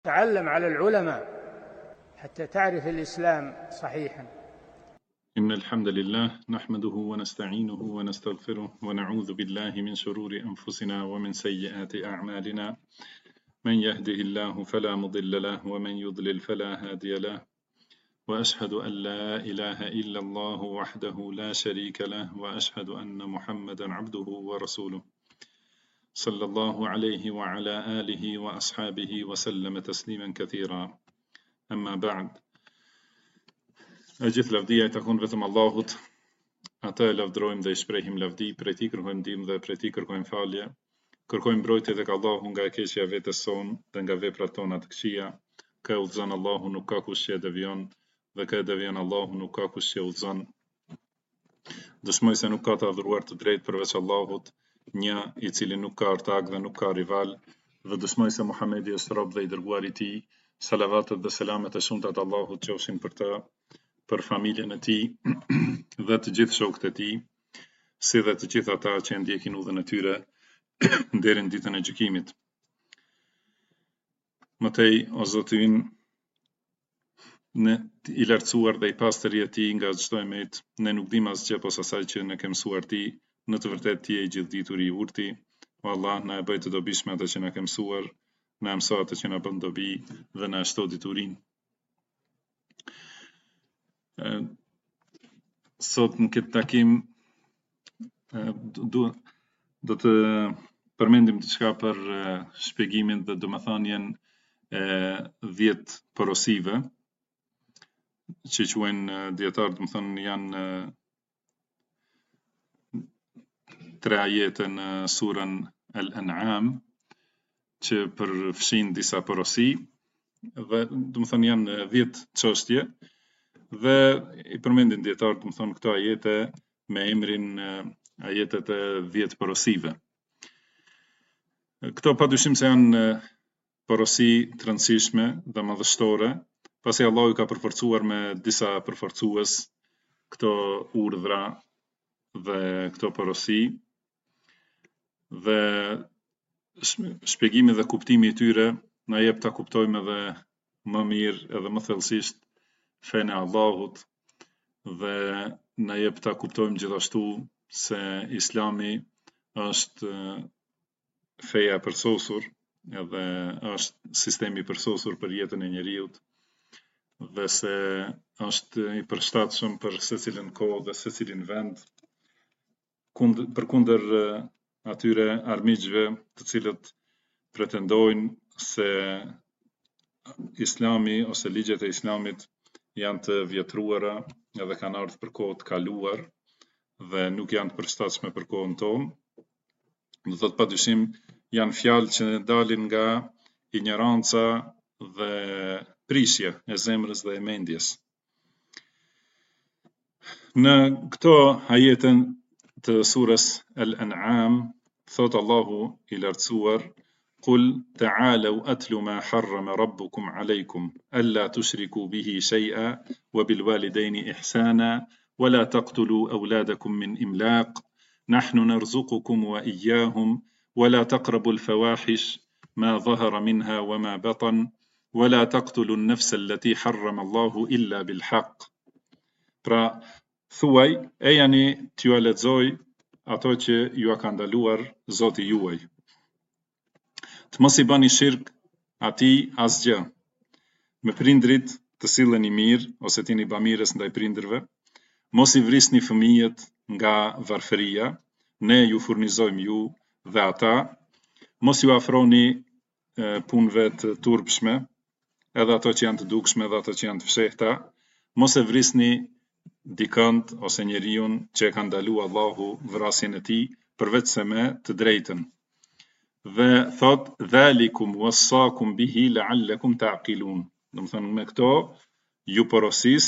تعلم على العلماء حتى تعرف الإسلام صحيحا. إن الحمد لله نحمده ونستعينه ونستغفره ونعوذ بالله من شرور أنفسنا ومن سيئات أعمالنا. من يهده الله فلا مضل له ومن يضلل فلا هادي له، وأشهد أن لا إله إلا الله وحده لا شريك له، وأشهد أن محمدا عبده ورسوله صلى الله عليه وعلى آله وأصحابه وسلم تسليما كثيرا. أما بعد، gjithë lavdia I takon vetëm Allahut. Ata e lavdrojmë dhe I shprehim lavdi, prej Tij kërkojmë ndihmë dhe prej Tij kërkojmë falje. Kërkojmë mbrojtje tek Allahu nga e keqja e vetes sonë dhe nga veprat tona të këqija. Kë udhëzon Allahu nuk ka kush që e devion, dhe kë e devion Allahu nuk ka kush që e udhëzon. Dëshmoj se nuk ka të adhuruar të drejtë përveç Allahut, një I cili nuk ka ortak dhe nuk ka rival, dhe dëshmoj se Muhamedi është rob dhe I dërguari I Tij. Salavatet dhe selamet e shumta të Allahut qofshin për të, për familjen e tij dhe të gjithë shokët e tij, si dhe të gjithë ata që ndjekin udhën e tyre deri në ditën e gjykimit. Mëtej, o Zoti ynë, ne I lartësuar dhe I pastër je Ti nga çdo emet, ne nuk dim asgjë posa asaj që ne ke mësuar Ti, në të vërtetë Ti je I gjithdituri I urti. O Allah, na e bëj të dobishme atë që na ke mësuar, na mëso atë që na bën dobi dhe na shto diturinë. Sot në këtë takim do të përmendim diçka për shpjegimin dhe domethënien e 10 porosive, që quhen dietar, domethënë janë 3 ajete në surën Al-An'am që përfshin disa porosi dhe domethënë janë 10 çështje. Dhe I përmendin dietar domethënë këto ajete me emrin ajetet e 10 porosive. Këto padyshim se janë porosi të rëndësishme dhe madhështore, pasi Allahu ka përforcuar me disa përforcues këto urdhra dhe këto porosi, dhe shpjegimi dhe kuptimi I tyre na jep ta kuptojmë edhe më mirë edhe më thellësisht fenë e Allahut, dhe na jep ta kuptojmë gjithashtu se Islami është feja e përsosur, edhe është sistemi I përsosur për jetën e njeriut, dhe se është I përshtatshëm për secilin kohë dhe secilin vend, përkundër atyre armiqve të cilët pretendojnë se Islami ose ligjet e Islamit janë të vjetruara edhe kanë ardhur për kohë të kaluar dhe nuk janë të përshtatshme për kohën tonë. Do thotë padyshim janë fjalë që dalin nga ignoranca dhe prishja e zemrës dhe e mendjes. Në këto ajete të surës Al-An'am thot Allahu I lartësuar: Qul ta'alu atlu ma harrama rabbukum alaykum alla tushriku bihi shay'a wa bil walidayni ihsana wa la taqtulu awladakum min imlaq nahnu narzuqukum wa iyyahum wa la taqrabu al fawahish ma dhahara minha wa ma batan wa la taqtulu an nafsa allati harrama Allahu illa bil haqq. Pra thuaj, e jani t'ju lexoj ato që ju ka ndaluar Zoti juaj. Të mos I bani shirk atij asgjë. Me prindrit të silleni mirë ose t'jeni bamirës ndaj prindërve. Mos I vrisni fëmijët nga varfëria, ne ju furnizojmë ju dhe ata. Mos ju afroni punëve të turpshme, edhe ato që janë të dukshme dhe ato që janë të fshehta. Mos e vrisni dikënd ose njeriun që e ka ndalu Allahu vrasjen e tij, përveç se me të drejtën. Dhe thot dhalikum wassakum bihi la'allakum ta'qilun. Domethënë me këto ju porosis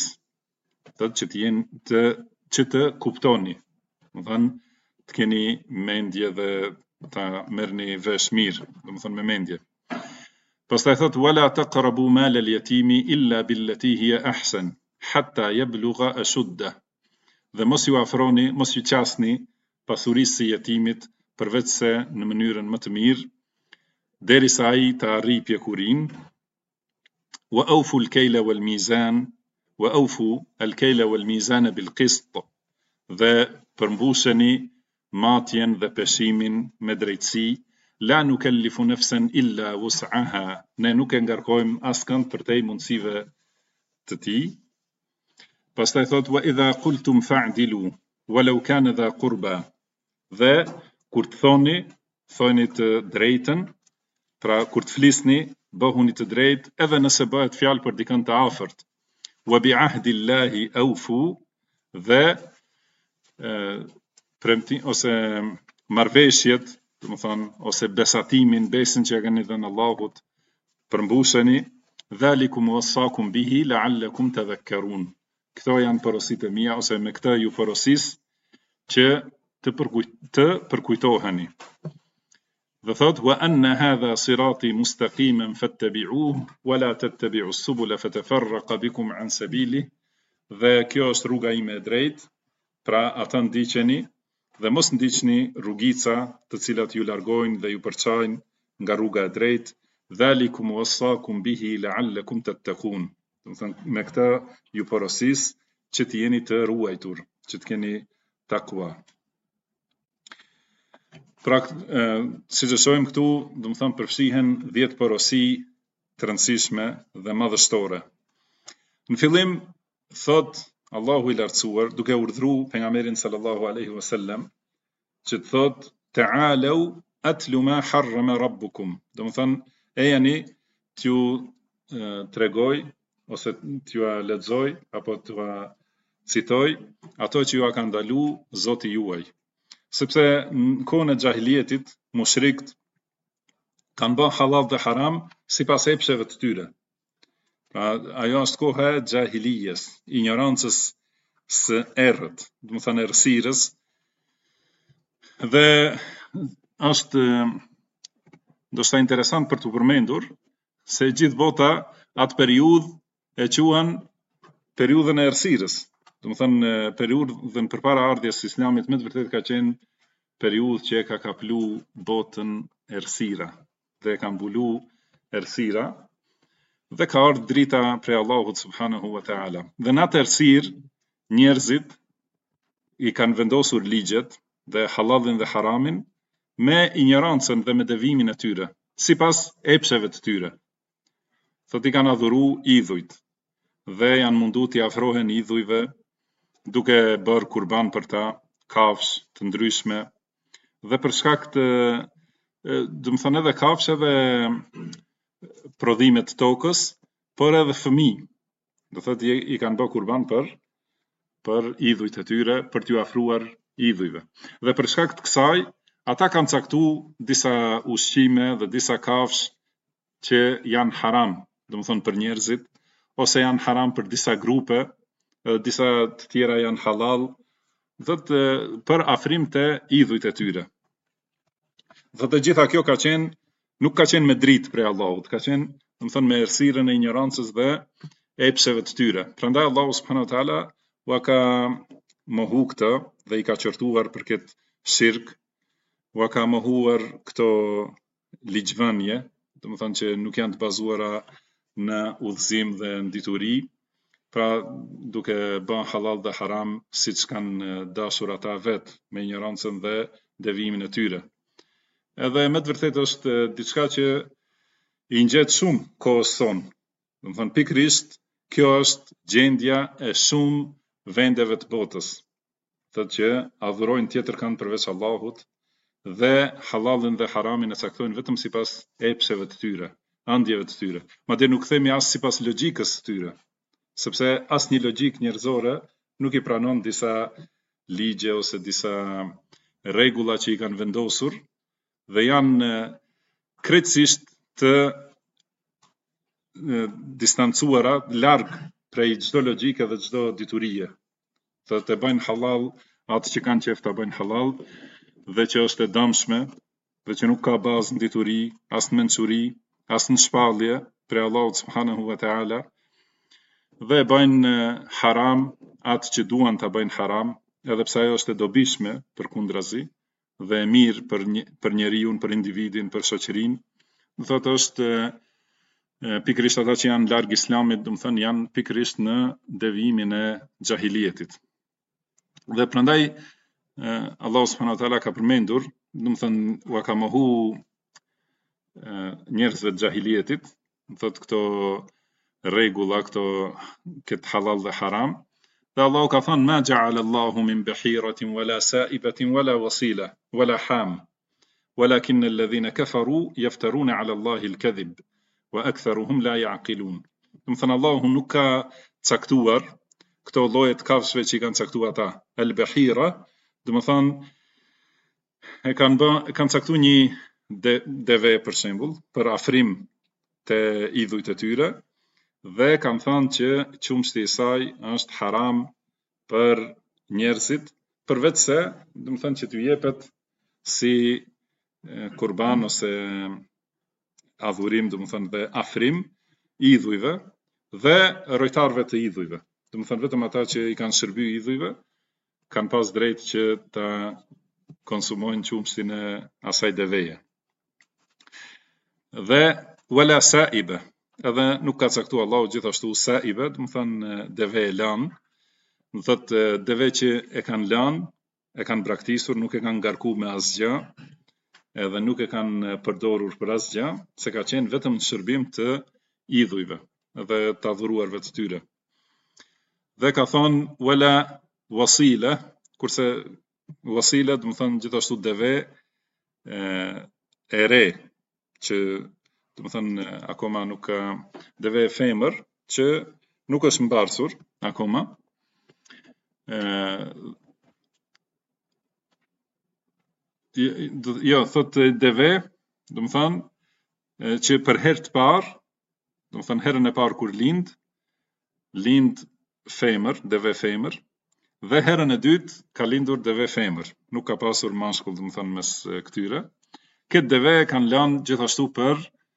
që të kuptoni. Domethënë të keni mendje dhe ta merrni vesh mirë, domethënë me mendje. Pastaj thot wala taqrabu mal al-yatimi illa billati hiya ahsan hatta yablugha ashuddah. Dhe mos ju afroni, mos ju qasni pasurisë së jetimit përveç se në mënyrën më të mirë, derisa ai të arrijë pjekurinë, وأوفوا الكيل والميزان وأوفوا الكيل والميزان بالقسط dhe përmbusheni matjen dhe peshimin me drejtësi, la nukellifu nafsan illa wus'aha, ne nuk e ngarkojmë askënd përtej mundësive të tij. Pastaj thot wa idha qultum fa'dilu walau kana dha qurba, dhe kur të thoni të drejtën, pra kur të flisni bëhuni të drejtë edhe nëse bëhet fjalë për dikën të afërt. Wa bi ahdillahi awfu, dhe premti ose marrveshjet, domethënë ose besatimin, besën që ja keni dhënë Allahut, përmbusheni. Dhalikum wassakum bihi la'allakum tadhakkarun. Këto janë porositë mia, ose me këtë ju porosis që të përkujtoheni. Dhe thot wa anna hadha sirati mustaqiman fattabi'uhu wa la tattabi'us subula fatafarraqa bikum an sabili, dhe kjo është rruga ime e drejtë, pra ata ndiqeni dhe mos ndiqni rrugica të cilat ju largojnë dhe ju përçajnë nga rruga e drejtë. Dhalikum wassakum bihi la'allakum tattaqun. Domethënë me këtë ju porosis që të jeni të ruajtur, që të keni takwa. Pra, siç e shohim këtu, domethënë përfshihen 10 porosi të rëndësishme dhe madhështore. Në fillim thot Allahu i lartësuar, duke urdhëruar pejgamberin sallallahu alaihi wasallam që të thot ta'alu atlu ma harrama rabbukum, domethënë ejani t'ju tregoj ose t'ju lexoj apo t'ju citoj ato që ju ka ndaluar Zoti juaj. Sepse në kohën e xahilietit, mushrikët kanë bërë halal dhe haram sipas epsheve të tyre. Pra, ajo është koha e xahilijes, ignorancës së errët, domethënë errësirës, dhe është ndoshta interesant për të përmendur se gjithë bota atë periudhë e quhen periudhën e errësirës. Domethënë periudhën përpara ardhjes së Islamit me të vërtetë ka qenë periudhë që e ka kaplu botën errësira dhe e ka mbulu errësira, dhe ka ardhur drita prej Allahut subhanahu wa taala. Dhe në atë errësirë njerëzit i kanë vendosur ligjet dhe halalin dhe haramin me ignorancën dhe me devimin e tyre, sipas epsheve të tyre. Thot i kanë adhuru idhujt dhe janë mundu t'i afrohen idhujve duke bërë kurban për ta, kafsh të ndryshme, dhe për shkak të domethënë edhe kafsh edhe prodhimet tokës, por edhe fëmijë. Do thotë i kanë bërë kurban për idhujt e tyre, për t'ju afruar idhujve. Dhe për shkak të kësaj, ata kanë caktuar disa ushqime dhe disa kafsh që janë haram, domethënë për njerëzit, ose janë haram për disa grupe, disa të tjera janë halal, thotë për afrim të idhujt e tyre. Thotë gjitha kjo nuk ka qenë me dritë prej Allahut, ka qenë domethënë me errësirën e ignorancës dhe epsheve të tyre. Prandaj Allahu subhanahu wa taala u ka mohu këtë dhe i ka qortuar për këtë shirk, u ka mohuar këto ligjvënie, domethënë që nuk janë të bazuara në udhëzim dhe në dituri, pra duke bën halal dhe haram siç kanë dashur ata vetë me ignorancën dhe devimin e tyre. Edhe me të vërtetë është diçka që i ngjet shumë kohës sonë. Domethënë pikërisht kjo është gjendja e shumë vendeve të botës. Thotë që adhurojnë tjetër kanë përveç Allahut dhe halalin dhe haramin e caktojnë vetëm sipas epsheve të tyre, ëndjeve të tyre. Madje nuk themi as sipas logjikës së tyre, sepse asnjë logjik njerëzore nuk i pranon disa ligje ose disa rregulla që i kanë vendosur dhe janë krejtësisht të distancuara larg prej çdo logjike dhe çdo diturie. Thotë të bëjnë halal atë që kanë qef ta bëjnë halal dhe që është e dëmshme dhe që nuk ka bazë në dituri, as në mençuri, as në shpallje prej Allahut subhanahu wa taala, dhe bëjnë haram atë që duan ta bëjnë haram, edhe pse ajo është e dobishme përkundrazi dhe e mirë për njeriu, për individin, për shoqërinë. Thotë është pikërisht ata që janë larg islamit, do të thënë janë pikërisht në devijimin e xahilietit. Dhe prandaj Allah subhanahu wa taala ka përmendur, do të thënë u ka mohu njerëzve të xahilietit, do thotë këto rregulla, këto këtë halal dhe haram. Dhe Allahu ka thënë ma ja'ala Allahu min bahiratin wala sa'ibatin wala wasila wala ham walakin alladhina kafaru yaftaruna 'ala Allahi al-kadhib wa aktharuhum la ya'qilun. Do të thënë Allahu nuk ka caktuar këto lloje të kafshëve që i kanë caktuar ata. Al-bahira, do të thënë kanë caktuar një deve për shembull, për afrim të idhujt e tyre, dhe kanë thënë që qumshti i saj është haram për njerëzit, përveç se, do të thënë që t'u jepet si kurban ose adhurim, do të thënë dhe afrim i idhujve dhe rojtarëve të idhujve. Do të thënë vetëm ata që i kanë shërbyer idhujve kanë pas drejtë që ta konsumojnë qumshtin e asaj deveje. Dhe wala sa'iba, edhe nuk ka caktuar Allahu gjithashtu sa'iba, do të thënë deve e lanë, do thotë deve që e kanë lanë, e kanë braktisur, nuk e kanë ngarkuar me asgjë, edhe nuk e kanë përdorur për asgjë, se ka qenë vetëm në shërbim të idhujve dhe të adhuruarve të tyre. Dhe ka thonë wala wasila, kurse wasila do të thënë gjithashtu deve e re, që do të thënë akoma nuk ka, deve e femër që nuk është mbarsur akoma. Jo, thotë deve, do të thënë që për herë të parë, do të thënë herën e parë kur lind femër, deve femër, dhe herën e dytë ka lindur deve femër, nuk ka pasur mashkull, do të thënë mes këtyre. Këtë deve kanë lanë gjithashtu për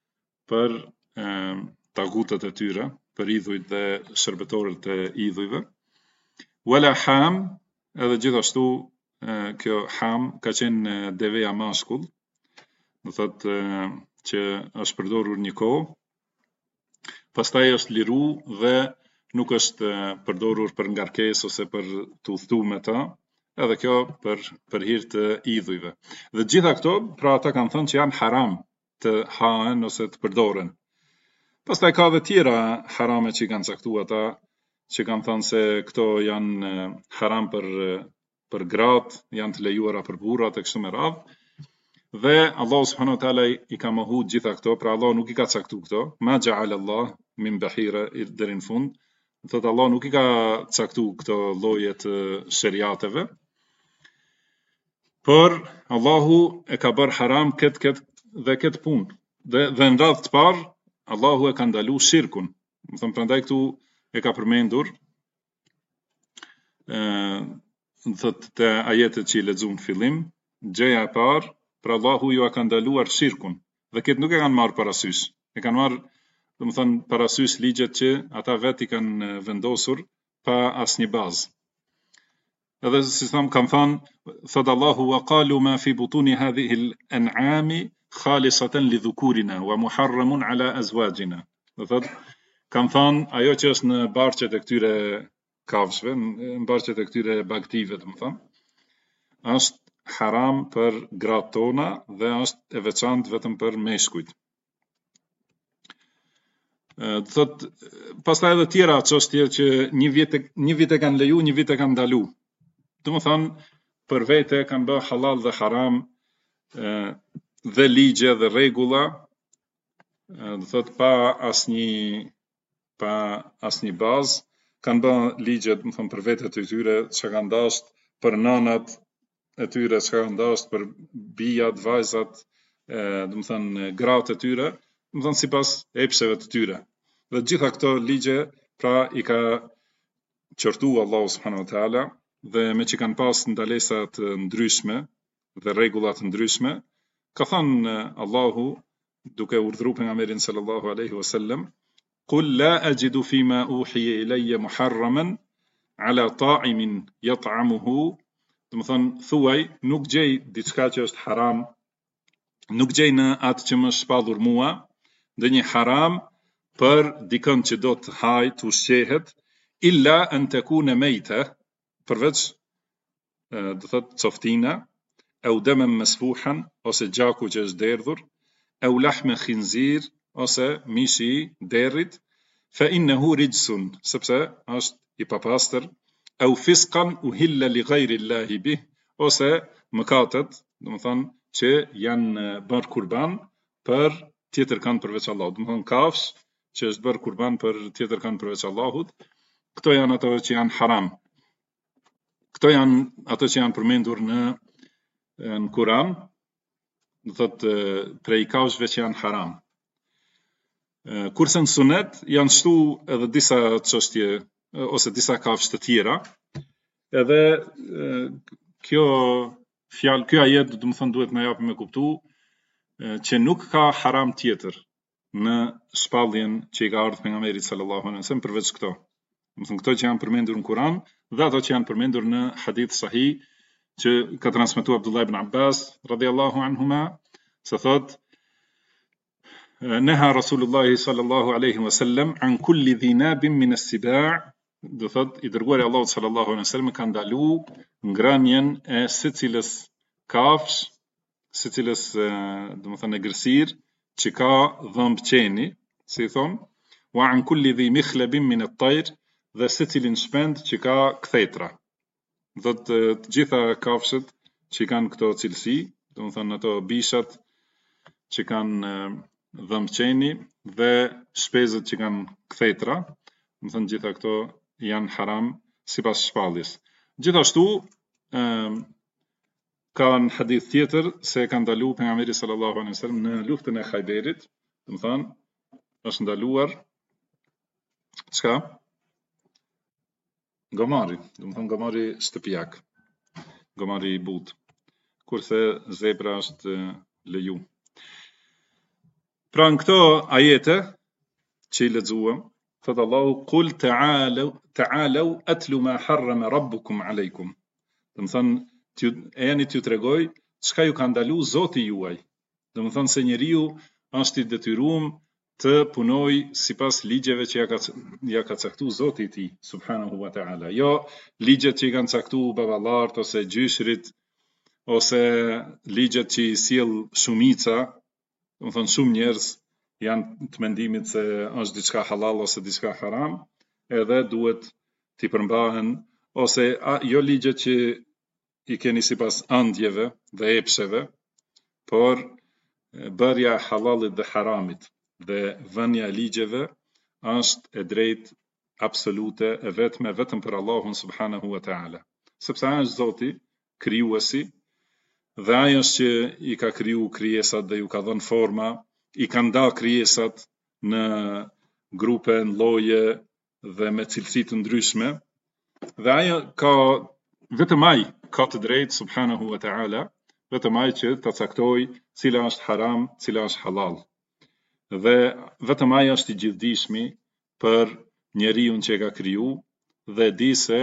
tagutët e tyre, për idhujt dhe shërbetorët e idhujve. Wala ham, edhe gjithashtu kjo ham ka qenë deveja mashkull, do thotë që është përdorur një kohë, pastaj është liru dhe nuk është përdorur për ngarkesë ose për të udhëtuar me ta, edhe kjo për hir të idhujve. Dhe gjitha këto, pra ata kanë thënë që janë haram të hahen ose të përdoren. Pastaj ka dhe tjera harame që i kanë caktuar ata, që kanë thënë se këto janë haram për gratë, janë të lejuara për burrat e kështu me radhë. Dhe Allah subhanahu wa taala i ka mohu gjitha këto, pra Allah nuk i ka caktuar këto. Ma ja'ala Allah min bahira deri në fund. Thotë Allah nuk i ka caktuar këto lloje të sheriateve. Por Allahu e ka bërë haram këtë punë. Dhe në radhë të parë Allahu e ka ndaluar shirkun. Do thënë prandaj këtu e ka përmendur thotë te ajetet që i lexuam në fillim, gjëja e parë, pra Allahu ju ka ndaluar shirkun. Dhe këtë nuk e kanë marrë parasysh. E kanë marrë, do të thënë, parasysh ligjet që ata vetë i kanë vendosur pa asnjë bazë. Edhe si tham kanë thënë, thot Allahu wa qalu ma fi butuni hadhihi al-an'ami khalisatan li dhukurina wa muharramun ala azwajina. Do thotë kanë thënë ajo që është në barqet e këtyre kafshëve, në barqet e këtyre bagtive, do të thënë, është haram për gratë tona dhe është e veçantë vetëm për meshkujt. Do thotë pastaj edhe tjera çështje që një vit e kanë leju, një vit e kanë ndalu. Do të thënë për vete kanë bërë halal dhe haram dhe ligje dhe rregulla, do thotë pa asnjë bazë, kanë bërë ligje, do të thënë për vete të tyre që kanë dashur, për nanat e tyre që kanë dashur, për bijat, vajzat, do të thënë gratë e tyre, do të thënë sipas epsheve të tyre. Dhe gjitha këto ligje pra i ka qortuar Allahu subhanahu wa taala, dhe me që kanë pas ndalesa të ndryshme dhe rregulla të ndryshme, ka thënë Allahu duke urdhëruar pejgamberin sallallahu alaihi wasallam, qul la ajidu fima uhiya ilayya muharraman ala ta'imin yat'amuhu, do të thënë thuaj nuk gjej diçka që është haram, nuk gjej në atë që më shpallur mua ndonjë haram për dikën që do të hajë, të ushqehet, illa an takuna mayta, përveç do thot coftina, au daman masfuhan, ose gjaku që është derdhur, au lahme khinzir, ose mishi i derrit, fa innahu rijsun, sepse është i papastër, au fisqan uhilla li ghayri Allahi bih, ose mëkatet, do të thonë që janë bërë kurban për tjetër kanë përveç Allahut, do të thonë kafsh që është bërë kurban për tjetër kanë përveç Allahut, këto janë ato që janë haram. Këto janë ato që janë përmendur në Kur'an, do thotë prej kafshëve që janë haram. Kurse në sunet janë shtu edhe disa çështje ose disa kafshë të tjera, edhe kjo fjalë, ky ajet do të thonë duhet na japë me kuptu që nuk ka haram tjetër në shpalljen që i ka ardhur pejgamberit sallallahu alaihi wasallam përveç këto. Do të thonë këto që janë përmendur në Kur'an dhe ato që janë përmendur në hadith sahih që ka transmetuar Abdullah ibn Abbas radhiyallahu anhuma, se thot neha Rasulullah sallallahu alaihi wasallam an kulli dhi nabin min as-siba', do thot i dërguari i Allahut sallallahu alaihi wasallam ka ndalu ngrënien e secilës kafsh, secilës do të thonë gërsir që ka dhëmb qeni, si thon, wa an kulli dhi mikhlabin min at-tayr, dhe secilin shpend që ka kthetra. Do të gjitha kafshët që kanë këto cilësi, do të thonë ato bishat që kanë dhëmb qeni dhe shpezët që kanë kthetra, do të thonë gjitha këto janë haram sipas shpalljes. Gjithashtu ka në hadith tjetër se ka ndalu pejgamberi sallallahu alaihi wasallam në luftën e Khajberit, do të thonë është ndaluar çka? Gomari, do të thonë gomari shtëpiak, gomari i but, kurse zebra është leju. Pra në këto ajete që i lexuam, thot Allahu qul ta'alu atlu ma harrama rabbukum alaykum. Do të thonë e jeni t'ju tregoj çka ju ka ndalu Zoti juaj. Do të thonë se njeriu është i detyruar të punoj sipas ligjeve që ja ka caktuar Zoti i tij subhanahu wa ta'ala. Jo ligjet që i kanë caktuar baballart ose gjyshrit ose ligjet që i sjell shumica, do të thonë shumë njerëz janë të mendimit se është diçka halal ose diçka haram, edhe duhet t'i përmbahen, ose jo ligjet që i keni sipas ëndjeve dhe epsheve, por bërja e halalit dhe haramit dhe vënia e ligjeve është e drejtë absolute e vetëm për Allahun subhanahu wa ta'ala. Sepse ai është Zoti, krijuesi, dhe ai është që i ka kriju krijesat dhe ju ka dhënë forma, i ka nda krijesat në grupe, në lloje dhe me cilësi të ndryshme, dhe ai ka vetëm ai ka të drejtë subhanahu wa ta'ala, vetëm ai që ta caktoj cila është haram, cila është halal. Dhe vetëm ai është i gjithdijshmi për njeriu që e ka kriju dhe di se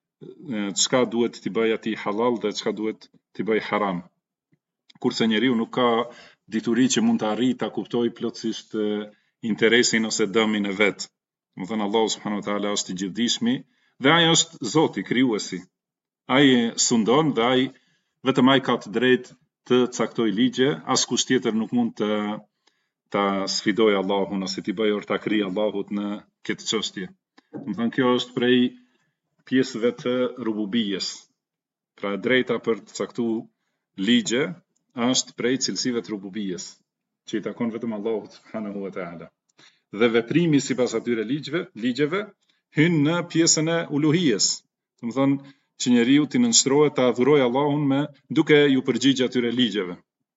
çka duhet t'i bëj atij halal dhe çka duhet t'i bëj haram. Kurse njeriu nuk ka dituri që mund të arrijë ta kuptoj plotësisht interesin ose dëmin e vet. Do thënë Allahu subhanahu wa taala është i gjithdijshmi dhe ai është Zoti krijuesi. Ai sundon dhe ai vetëm ai ka të drejtë të caktoj ligje, askush tjetër nuk mund të ta sfidoj Allahun ose t'i bëj ortakri Allahut në këtë çështje. Do thënë kjo është prej pjesëve të rububijes. Pra drejta për të caktuar ligje është prej cilësive të rububijes, që i takon vetëm Allahut subhanahu wa taala. Dhe veprimi sipas atyre ligjeve hyn në pjesën e uluhijes. Do të thonë që njeriu t'i nënshtrohet ta adhurojë Allahun me duke ju përgjigjë atyre ligjeve.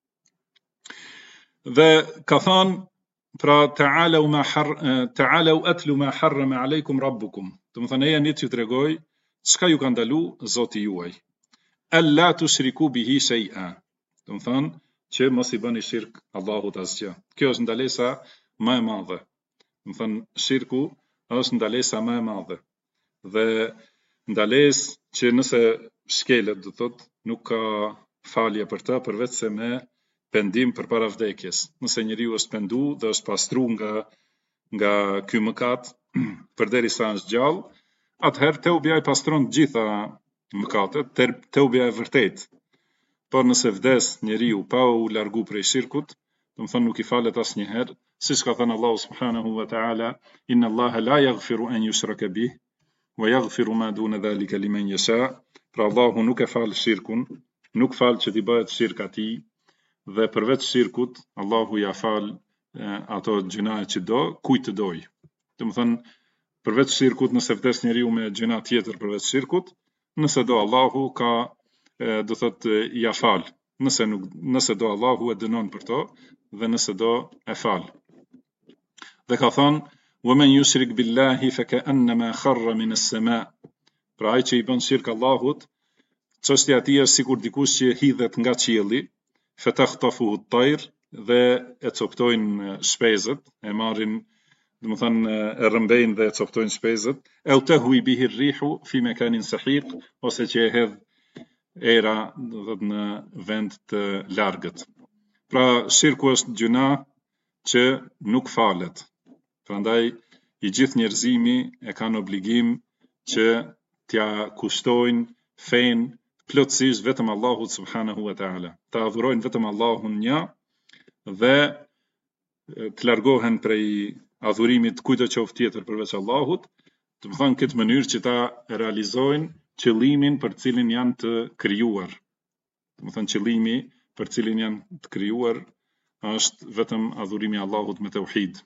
Dhe ka thënë pra ta'alu atlu ma harrama alaykum rabbukum. Do të thonë jeni t'ju tregoj çka ju ka ndalu Zoti juaj. Alla tushriku bihi shay'a. Do të thonë që mos i bëni shirk Allahut asgjë. Kjo është ndalesa më e madhe. Do të thonë shirku është ndalesa më e madhe. Dhe ndalesë që nëse shkelet, do thotë, nuk ka falje për të përveç se me pendim përpara vdekjes. Nëse njeriu është pendu dhe është pastruar nga nga ky mëkat përderisa është gjallë, atëherë teubja i pastron të gjitha mëkatet, teubja e vërtet. Por nëse vdes njeriu pa u largu prej shirkut, do të thonë nuk i falet asnjëherë, siç ka thënë Allahu subhanahu wa ta'ala, inna Allaha la yaghfiru an yushraka bih wa yaghfiru ma duna dhalika liman yasha. Pra Allahu nuk e fal shirkun, nuk fal që t'i bëhet shirk atij, dhe përveç shirkut Allahu ja fal ato gjënaje që do, kujt të doj. Do të thonë përveç shirkut, nëse vdes njeriu me gjëna tjetër përveç shirkut, nëse do Allahu ka do thotë ja fal, nëse do Allahu e dënon për to, dhe nëse do e fal. Dhe ka thonë وَمَنْ يُشْرِكْ بِاللَّهِ فَكَأَنَّمَا خَرَّ مِنَ السَّمَاءِ. Pra ai që i bën shirk Allahut, çështja e tij është sikur dikush që hidhet nga qielli, فَتَخْطَفُهُ الطَّيْرُ, dhe e coptojnë shpezët, e marrin, do të thonë e rrëmbejnë dhe e coptojnë shpezët, أَوْ تَهْوِي بِهِ الرِّيحُ فِي مَكَانٍ سَحِيقٍ, ose që e hedh era, do të thotë në vend të largët. Pra shirku është gjuna që nuk falet. Prandaj i gjithë njerëzimi e kanë obligim që t'ja kushtojnë fen plotësisht vetëm Allahut subhanahu wa ta'ala. Ta adhurojnë vetëm Allahun një dhe të largohen prej adhurimit kujto qoftë tjetër përveç Allahut, të më thonë këtë mënyrë që ta realizojnë qëllimin për cilin janë të krijuar. Do të thonë qëllimi për cilin janë të krijuar është vetëm adhurimi Allahut me tauhid.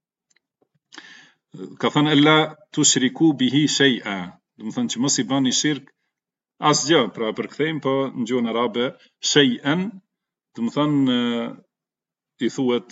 Ka thënë ella tushriku bihi shay'a, do të thonë që mos i bani shirk asgjë, pra përkthejmë po në gjuhën arabe shay'an, do të thonë i thuhet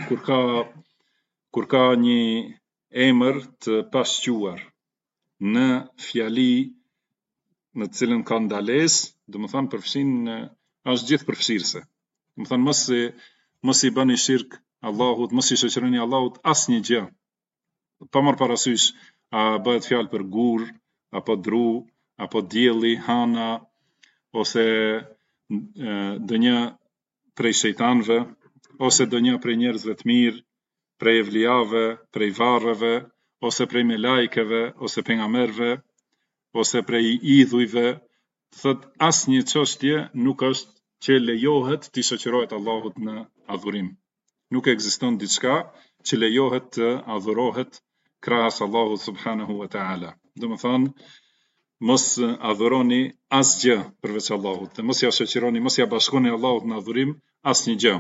kur ka një emër të pasquar në fjali në të cilën ka ndalesë, do të thonë përfshin është gjithë përfshirëse. Do të thonë mos i bani shirk Allahut, mos i shoqëroni Allahut asnjë gjë. Pa marrë parasysh a bëhet fjalë për gur, apo dru, apo dielli, hana, ose ndonjë prej shejtanëve, ose ndonjë prej njerëzve të mirë, prej evlijave, prej varreve, ose prej melajkeve, ose pejgamberëve, ose prej idhujve. Thot asnjë çështje nuk është që lejohet të shoqërohet Allahut në adhurim. Nuk ekziston diçka që lejohet të adhurohet krahas Allahut subhanahu wa ta'ala. Do të thonë mos adhuroni asgjë përveç Allahut, dhe mos ja shoqëroni, mos ja bashkoni Allahut në adhurim asnjë gjë.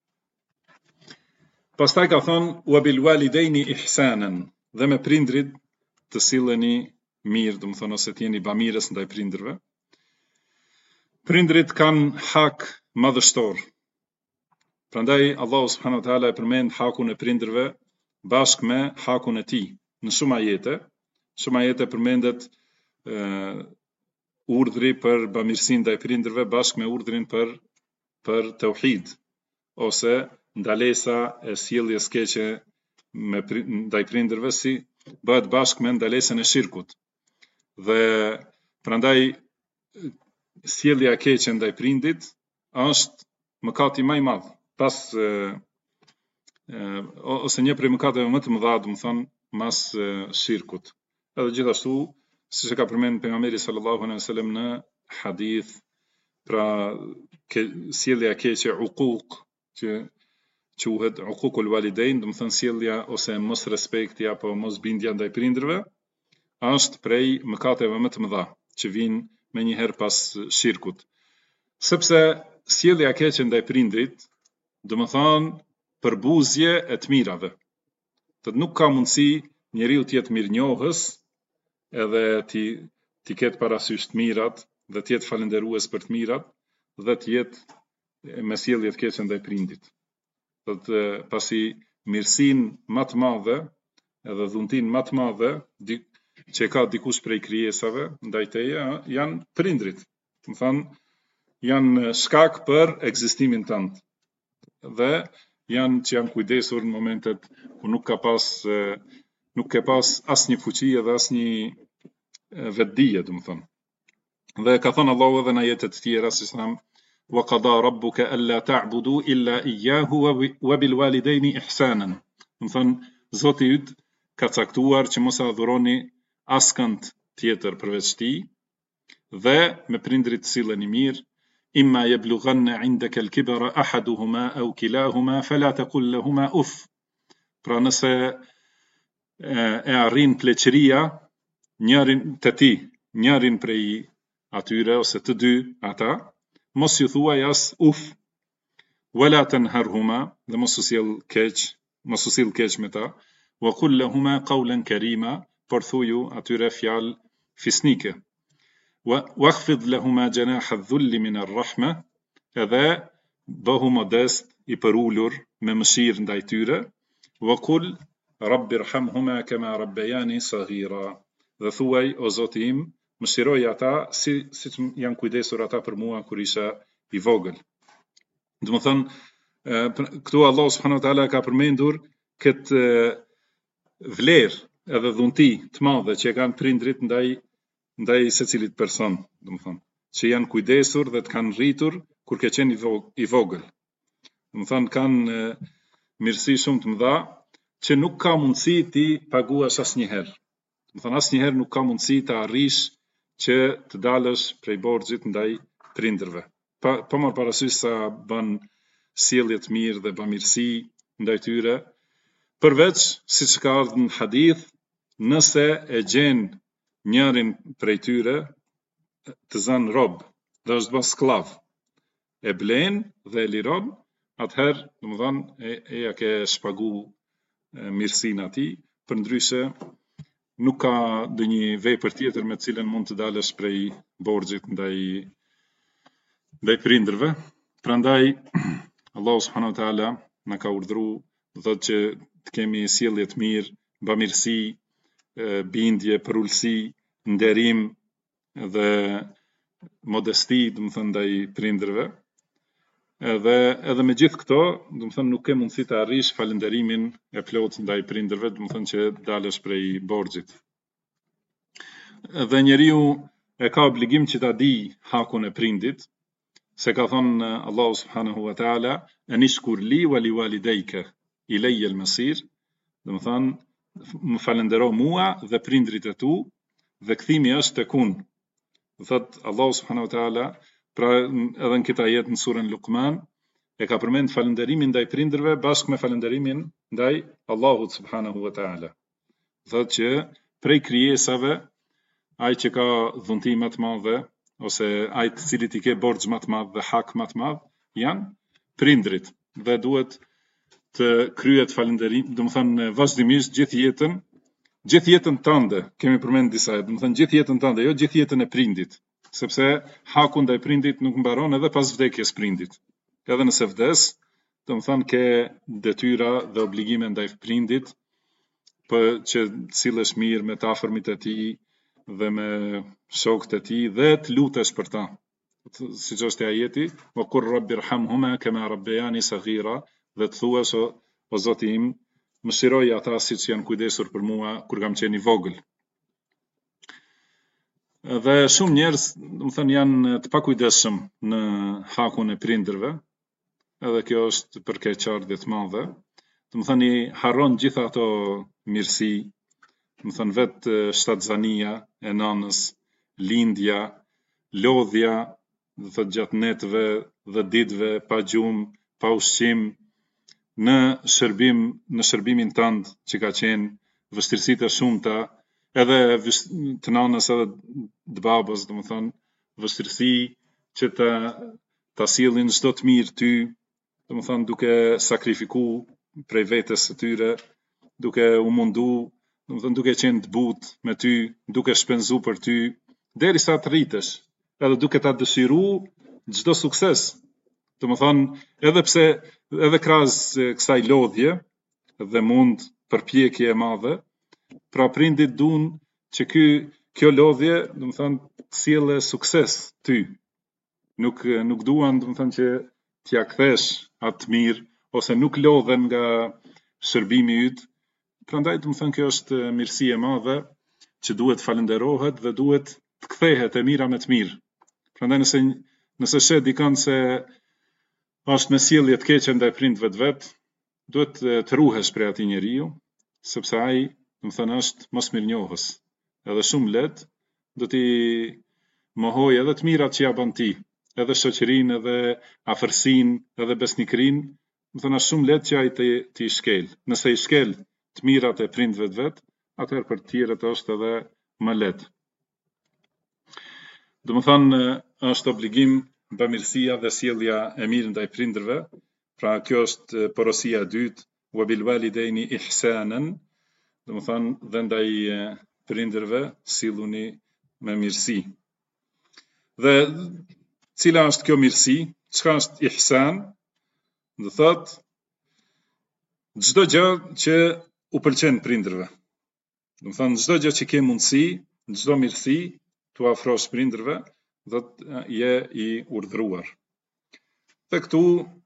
Pastaj ka thonë wa bil walidaini ihsanan, dhe me prindrit të silleni mirë, do të thonë ose të jeni bamirës ndaj prindërve. Prindrit kanë hak madhështor. Prandaj Allahu subhanahu wa taala e përmend hakun e prindërve bashkë me hakun e tij. Në shumë ajete përmendet urdhri për bamirësinë ndaj prindërve bashkë me urdhrin për tauhid, ose ndalesa e sjelljes keqe ndaj prindërve si bëhet bashkë me ndalesën e shirkut. Dhe prandaj sjellja e keqe ndaj prindit është mëkati më i madh, pas ose një prej mëkateve më të mëdha, do të thonë mas shirkut. Edhe gjithashtu, siç e ka përmendur pejgamberi sallallahu alaihi wasallam në hadith, pra sjellja e keqe uquq, që quhet uququl walidain, do të thonë sjellja ose mos respekti apo mos bindja ndaj prindërve, është prej mëkateve më të mëdha që vijnë më njëherë pas shirkut. Sepse sjellja e keqe ndaj prindrit, do të thonë përbuzje e të mirave. Nuk ka mundësi njeriu të jetë mirënjohës edhe ti ketë parasysh të mirat dhe të jetë falënderues për të mirat dhe të jetë me sjellje të keqe ndaj prindit. Pasi mirësinë më të madhe edhe dhuntinë më të madhe që ka dikush prej krijesave ndaj teje janë prindrit. Do të thonë janë shkak për ekzistimin tënd. Dhe janë kujdesur në momentet ku nuk ke pas asnjë fuqi edhe asnjë vetdije, do të thonë. Dhe ka thënë Allahu edhe në ajete të tjera, si thënë wa qada rabbuka alla ta'budu illa iyyahu wa bil walidaini ihsanan. Do të thonë Zoti yt ka caktuar që mos adhuroni askënd tjetër përveç tij dhe me prindrit silleni mirë. Imma yablughanna 'indaka al-kibra ahaduhuma aw kilahuma fala taqul lahuma uff. Pra nëse e arrin pleqëria njërin prej atyre ose të dy ata, mos ju thuaj as uf, wala tanharhuma, dhe mos u sill keq me ta, wa qul lahuma qawlan karima, por thuju atyre fjalë fisnike. Wakhfid lahuma janaha adh-dhulli min ar-rahma, edhe bëhu modest i përulur me mëshirë ndaj tyre, wa qul rabbi irhamhuma kama rabbayani saghira, dhe thuaj o Zoti im, mëshiroj ata siç janë kujdesur ata për mua kur isha i vogël. Do të thonë, këtu Allah subhanahu wa taala ka përmendur këtë vlerë edhe dhunti të madhe që kanë prindrit ndaj secilit person, do të thonë, që janë kujdesur dhe të kanë rritur kur ke qenë i vogël. Do të thonë, kanë mirësi shumë të mëdha që nuk ka mundësi ti paguash asnjëherë. Do të thonë, asnjëherë nuk ka mundësi ta arrish që të dalësh prej borxhit ndaj prindërve. Pa marr parasysh sa bën sjellje të mirë dhe bamirësi ndaj tyre, përveç siç ka ardhur në hadith, nëse e gjen njërin prej tyre të zënë rob dhe është bën sklav, e blen dhe e liron, atëherë, domethënë, e ja ke shpagu mirësinë atij, përndryshe nuk ka ndonjë vepër tjetër me të cilën mund të dalësh prej borxhit ndaj prindërve. Prandaj Allahu subhanahu wa taala na ka urdhëruar, thotë që të kemi sjellje të mirë, bamirësi, bindje, përulësi, nderim dhe modesti, domethënë ndaj prindërve. Edhe me gjithë këto, domethënë nuk ke mundësi të arrish falënderimin e plotë ndaj prindërve, domethënë që dalësh prej borxhit. Dhe njeriu e ka obligim që ta di hakun e prindit, se ka thonë Allahu subhanahu wa taala, anishkur li wa li walidayka ilayya al-masir, domethënë më falëndero mua dhe prindrit e tu dhe kthimi është tek unë. Thot Allahu subhanahu wa taala, pra edhe në këtë ajet në surën Luqman e ka përmend falënderimin ndaj prindërve bashkë me falënderimin ndaj Allahut subhanahu wa taala. Thot që prej krijesave ai që ka dhunti më të madhe ose ai të cilit i ke borxh më të madh dhe hak më të madh janë prindrit dhe duhet të kryet falënderim, domethënë vazhdimisht gjithë jetën tënde, kemi përmend disa, domethënë gjithë jetën tënde, jo gjithë jetën e prindit, sepse haku ndaj prindit nuk mbaron edhe pas vdekjes prindit. Edhe nëse vdes, domethënë ke detyra dhe obligime ndaj prindit, për që sillesh mirë me të afërmit e tij dhe me shokët e tij dhe të lutesh për ta. Siç është ajeti, wa qur rabbi irhamhuma kama rabbayani saghira, dhe të thuash o Zoti im, mëshiroj ata siç janë kujdesur për mua kur kam qenë i vogël. Dhe shumë njerëz, domethënë, janë të pakujdesshëm në hakun e prindërve, edhe kjo është për keqardhje të madhe. Domethënë, i harron gjitha ato mirësi, domethënë vetë shtatzania e nanës, lindja, lodhja, do thotë gjatë netëve dhe ditëve, pa gjumë, pa ushqim, në shërbimin tënd që ka qenë, vështirësitë e shumta, edhe të nanës edhe të babës, domethënë, vështirësi që ta sillin çdo të mirë ty, domethënë duke sakrifiku prej vetes së tyre, duke u mundu, domethënë duke qenë të butë me ty, duke shpenzu për ty, derisa të rritesh, edhe duke ta dëshiru çdo sukses. Domethënë, edhe krahas kësaj lodhje dhe mund përpjekje e madhe, pra prindit duan që kjo lodhje, domethënë, të sjellë sukses ty. Nuk duan, domethënë, që t'ja kthesh atë mirë ose nuk lodhen nga shërbimi yt. Prandaj, domethënë, kjo është mirësi e madhe që duhet falenderohet dhe duhet të kthehet e mira me të mirë. Prandaj nëse shet dikon se është me sjellje të keqe ndaj prindëve të vet, duhet të ruhesh prej atij njeriu, sepse ai, do të thënë, është mosmirnjohës. Edhe shumë lehtë do t'i mohoj edhe të mirat që ja bën ti, edhe shoqërinë, edhe afërsinë, edhe besnikrinë, do të thënë është shumë lehtë që ai ti shkel. Nëse i shkel të mirat e prindve të vet, atëherë për të tjerët është edhe më lehtë. Do të thënë është obligim bamirësia dhe sjellja e mirë ndaj prindërve. Pra kjo është porosia e dytë, wa bil walidaini ihsanan, do të thënë dhe ndaj prindërve silluni me mirësi. Dhe cila është kjo mirësi? Çka është ihsan? Do thotë çdo gjë që u pëlqen prindërve. Do të thënë çdo gjë që ke mundësi, çdo mirësi tu afrosh prindërve, do të je i urdhëruar. Dhe këtu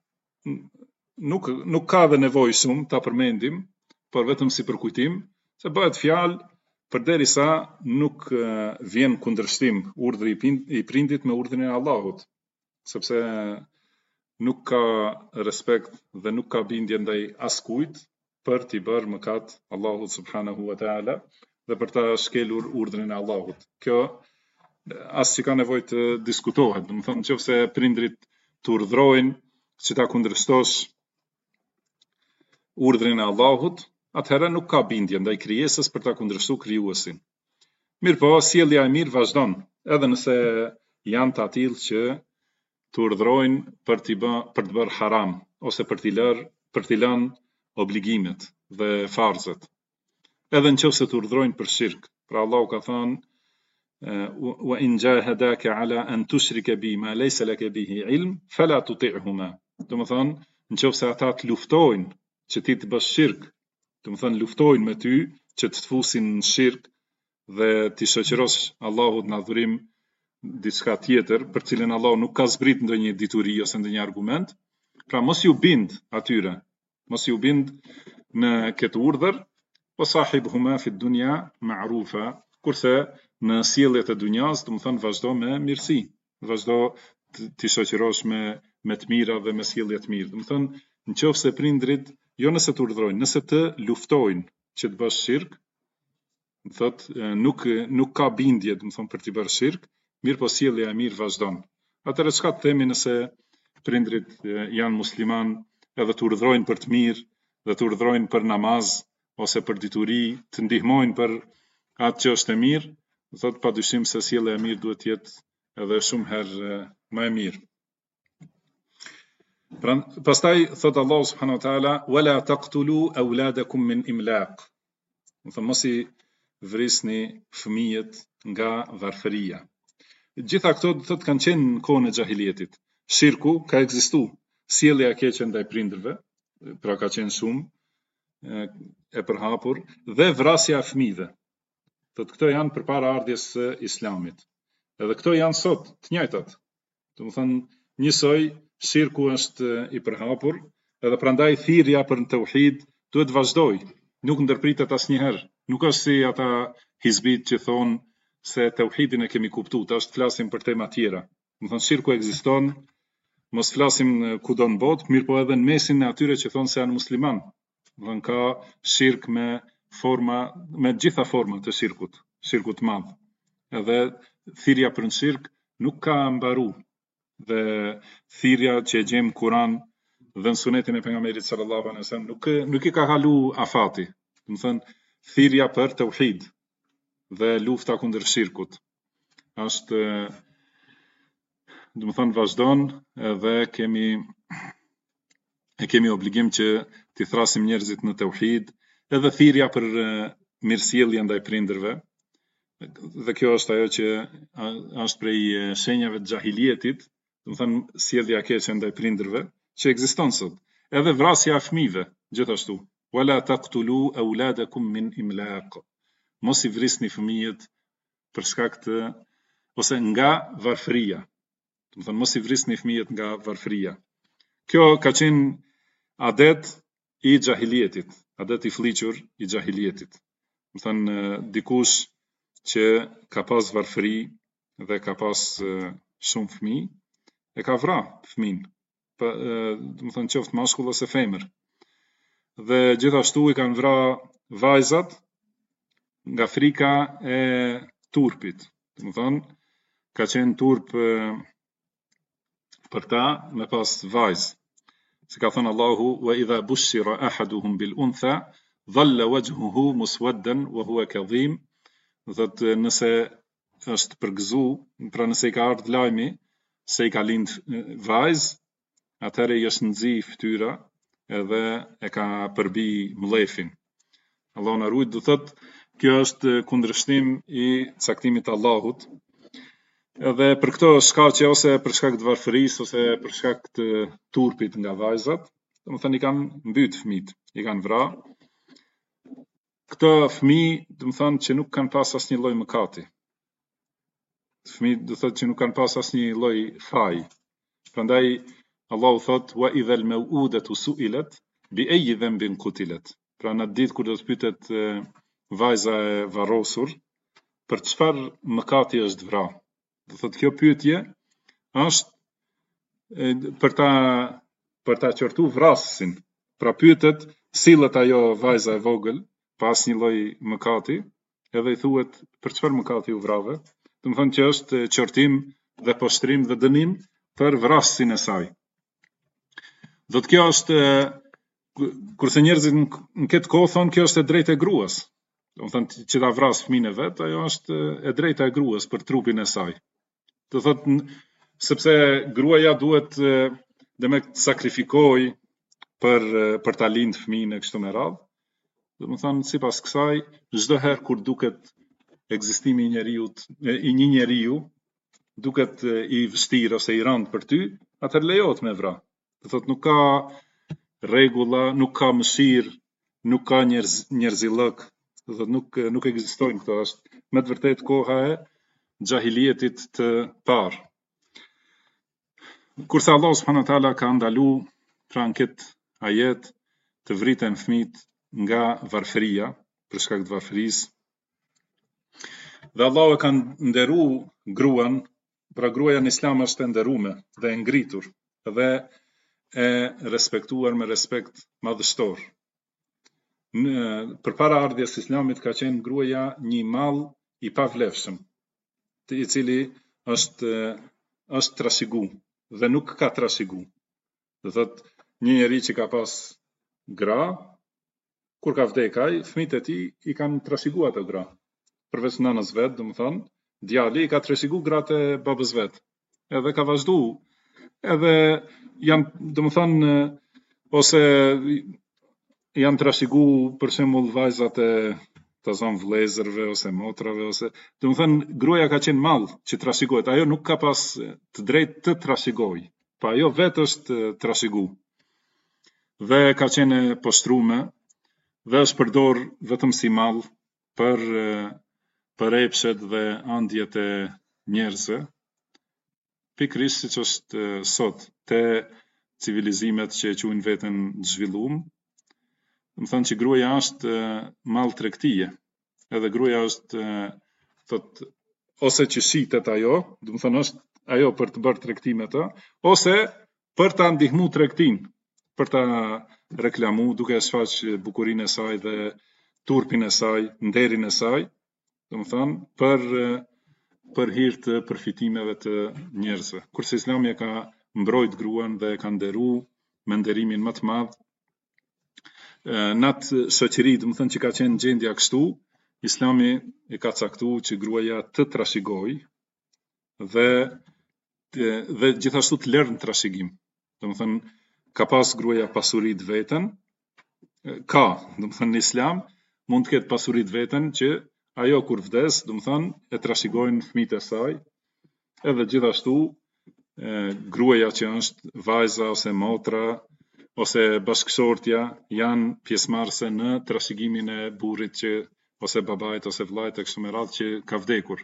nuk ka dhe nevojë shumë ta përmendim, por vetëm si përkujtim, se bëhet fjalë përderisa nuk vjen kundërshtim urdhri i prindit me urdhrin e Allahut, sepse nuk ka respekt dhe nuk ka bindje ndaj askujt për t'i bërë mëkat Allahut subhanahu wa taala dhe për ta shkelur urdhrin e Allahut. Kjo as që ka nevojë të diskutohet. Do të thonë nëse prindrit të urdhrojnë që ta kundërshtosh urdhrin e Allahut, atëherë nuk ka bindje ndaj krijesës për ta kundërshtuar krijuesin. Mirë po, sjellja e mirë vazhdon, edhe nëse janë të atill që të urdhrojnë për të bërë haram ose për t'i lënë obligimet dhe farzet. Edhe nëse të urdhrojnë për shirk. Pra Allahu ka thënë wa in jahadaka ala an tushrika bi ma laysa laka bihi ilm fala tuti'huma. Do të thonë, nëse ata të luftojnë që ti të bësh shirk, do të thonë luftojnë me ty që të fusin në shirk dhe ti shoqërosh Allahut në adhurim diçka tjetër për cilën Allahu nuk ka zbrit ndonjë dituri ose ndonjë argument, pra mos ju bind atyre, mos ju bind në këtë urdhër, o sahibhuma fi dunya ma'rufa, kurse në sjelljet e dunjas, do të thonë vazhdo me mirësi, vazhdo ti shoqërosh me të mira dhe me sjellje të mirë. Do të thonë, nëse prindrit jo nëse të urdhrojnë, nëse të luftojnë që të bësh shirk, thotë nuk ka bindje, do të thonë për të bërë shirk, mirë po sjellja e mirë vazhdon. Atëherë çka të themi nëse prindrit janë musliman edhe të urdhrojnë për të mirë dhe të urdhrojnë për namaz ose për dituri, të ndihmojnë për atë që është e mirë, thotë padyshim se sjellja e mirë duhet të jetë edhe shumë herë më e mirë. Pastaj thot Allahu subhanahu wa taala wala taqtulu auladakum min imlaq. Do të mos i vrisni fëmijët nga varfëria. Gjitha këto do të kanë qenë në kohën e xahilietit. Shirku ka ekzistuar, sjellja e keqe ndaj prindërve, pra ka qenë shumë e përhapur dhe vrasja e fëmijëve. Thotë këto janë përpara ardhjes së Islamit. Edhe këto janë sot të njëjtat. Do të thonë njësoj shirku është i përhapur, edhe prandaj thirrja për tauhid duhet vazhdoj, nuk ndërpritet asnjëherë. Nuk është si ata hizbit që thonë se tauhidin e kemi kuptuar, tash flasim për tema tjera. Do të thonë shirku ekziston, mos flasim kudo në botë, mirë po edhe në mesin e atyre që thonë se janë musliman. Do të thonë ka shirk me gjitha format e shirkut të madh. Edhe thirrja për në shirk nuk ka mbaru. Dhe thirrja që e gjejmë Kur'an dhe në sunetin e pejgamberit sallallahu alaihi wasallam nuk i ka kalu afati. Do të thënë thirrja për tauhid dhe lufta kundër shirkut është, do të thënë vazhdon dhe kemi obligim që t'i thrasim njerëzit në tauhid, edhe thirrja për mirësjellje ndaj prindërve. Dhe kjo është ajo që është prej shenjave të xahilietit, do të thënë sjellja e keqe ndaj prindërve që ekziston sot. Edhe vrasja e fëmijëve, gjithashtu. Wala taqtulu auladakum min imlaq. Mos i vrisni fëmijët për shkak të ose nga varfëria. Do të thënë mos i vrisni fëmijët nga varfëria. Kjo ka qenë adet i xahilietit, adet i fliqur i xahilietit. Do të thënë dikush që ka pas varfëri dhe ka pas shumë fëmijë, e ka vra fëmin, do të thënë qoftë mashkull ose femër. Dhe gjithashtu i kanë vra vajzat nga frika e turpit. Do të thonë, ka qenë turp për ta me pas vajzë. Si ka thënë Allahu, wa idha bushira ahaduhum bil untha dhalla wajhuhu muswaddan wa huwa kadhim. Do thotë, nëse është përgëzu, pra nëse i ka ardhur lajmi se i ka lind vajzë, atëherë i është nxi fytyra edhe e ka përbi mllefin. Allahu na ruaj, do thotë, kjo është kundërshtim i caktimit të Allahut. Edhe për këto shkaqe, ose për shkak të varfërisë, ose për shkak të turpit nga vajzat, do të thënë i kanë mbyt fëmijët, i kanë vrarë. Këto fëmijë, do të thënë që nuk kanë pas asnjë lloj mëkati. Fëmijët do thotë që nuk kanë pas asnjë lloj faji. Prandaj Allahu thotë wa idha al-maw'udatu su'ilat bi ayyi dhanbin qutilat. Pra në ditë kur do të pyetet vajza e varrosur për çfarë mëkati është vrarë. Do thotë kjo pyetje është për ta qortu vrasësin. Pra pyetet sillet ajo vajza e vogël pa asnjë lloj mëkati, edhe i thuhet për çfarë mëkati u vrave. Do të thonë që është qortim dhe poshtrim dhe dënim për vrasësin e saj. Do të kjo është, kurse njerëzit në këtë kohë thonë kjo është e drejtë e gruas. Do të thonë që ta vras fëmijën e vet, ajo është e drejta e gruas për trupin e saj. Do thotë, sepse gruaja duhet të sakrifikoj për ta lind fëmijën e kështu me radhë. Do të thonë, sipas kësaj, çdo herë kur duket ekzistimi i një njeriu duket i vështirë ose i rënd për ty, atëherë lejohet me vra. Do thotë, nuk ka rregulla, nuk ka mëshirë, nuk ka njerëzillëk. Do thotë, nuk ekzistojnë këto, është me të vërtetë koha e xahilietit të parë. Kurse Allah subhanahu wa taala ka ndalu pra në këtë ajet të vriten fëmijët nga varfëria, për shkak të varfërisë. Dhe Allahu e ka nderu gruan, pra gruaja në Islam është e nderuar dhe e ngritur dhe e respektuar me respekt madhështor. Përpara ardhjes së Islamit ka qenë gruaja një mall i pavlefshëm, i cili është trashëgu dhe nuk ka trashëgu. Do thotë, një njeri që ka pas gra, kur ka vdek ai, fëmijët e tij i kanë trashëgu ato gra. Përveç nënës vet, do të thonë, djali i ka trashëgu gratë e babës vet. Edhe ka vazhdu. Edhe janë, do të thonë, ose janë trashëgu për shembull vajzat e të zonë vëllezërve ose motrave, ose do të thënë gruaja ka qenë mall që trashëgohet, ajo nuk ka pas të drejtë të trashëgojë, pa ajo vetë është trashëgu. Dhe ka qenë poshtrume dhe është përdor vetëm si mall për epshet dhe andjet e njerëzve. Pikërisht siç është sot te civilizimet që e quajnë veten zhvilluar. Më thënë që gruaja është mall tregtie, edhe gruaja është, thotë, ose që shitet ajo, do të thënë është ajo për të bërë tregti me të, ose për ta ndihmu tregtin, për ta reklamu duke shfaq bukurinë e saj dhe turpin e saj, nderin e saj, do të thënë për hir të përfitimeve të njerëzve. Kurse Islami e ka mbrojt gruan dhe e ka nderu me nderimin më të madh. Në atë shoqëri, do të thënë që ka qenë gjendja kështu, Islami e ka caktuar që gruaja të trashëgojë dhe gjithashtu të lërë në trashëgim. Do të thënë, ka pas gruaja pasurit veten, ka, do të thënë në Islam, mund të ketë pasurit veten që ajo kur vdes, do të thënë, e trashëgojnë fëmijët e saj, edhe gjithashtu gruaja që është vajza ose motra ose bashkëshortja janë pjesëmarrëse në trashëgimin e burrit që ose babait ose vllait e kështu me radhë që ka vdekur.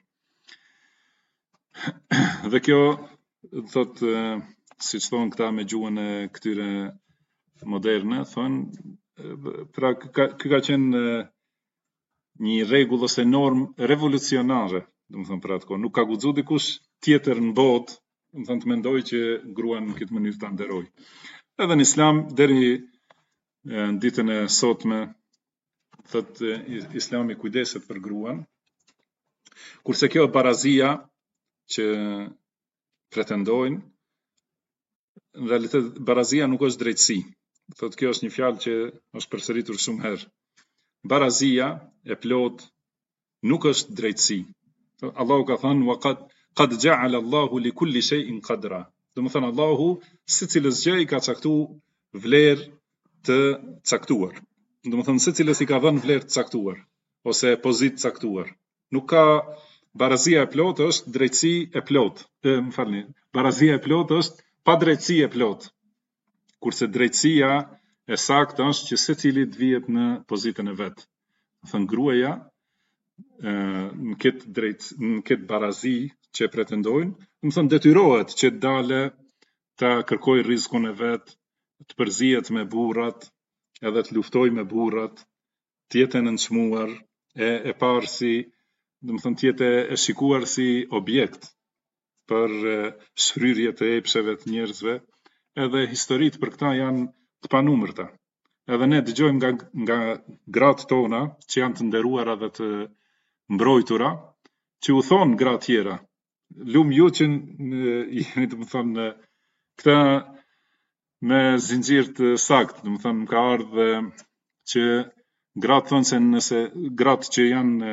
Dhe kjo thotë, siç thonë këta me gjuhën e këtyre moderne, thonë, pra ky ka qenë një rregull ose normë revolucionare, do të thënë për atë kohë, nuk ka guxu dikush tjetër në botë, do të thënë të mendoj që gruan në këtë mënyrë ta nderoj. Edhe në Islam deri në ditën e sotme thot Islami kujdeset për gruan, kurse kjo barazia që pretendojnë, në realitet barazia nuk është drejtësi. Thot kjo është një fjalë që është përsëritur shumë herë. Barazia e plot nuk është drejtësi. Allahu ka thënë wa qad ja'ala Allahu li kulli shay'in qadra. Do të thënë Allahu secilës gjë i ka caktuar vlerë të caktuar. Do të thënë secilës i ka dhënë vlerë të caktuar ose pozitë caktuar. Nuk ka barazia e plot është drejtësi e plot. Më falni. Barazia e plot është pa drejtësi e plot. Kurse drejtësia e saktë është që secili të vihet në pozitën e vet. Do thënë gruaja në këtë barazi që pretendojnë, do thënë detyrohet që të dalë ta kërkojë rrezikun e vet, të përzihet me burrat, edhe të luftojë me burrat, të jetë e nënçmuar, e parë si, do të thënë të jetë e shikuar si objekt për shfryrje të epsheve të njerëzve, edhe historitë për këta janë të panumërta. Edhe ne dëgjojmë nga gratë tona që janë të nderuara dhe të mbrojtura, që u thonë gratë tjera, lum ju që jeni të më thonë këta me zinxhir të saktë, do të thënë më ka ardhur që gratë thonë se nëse gratë që janë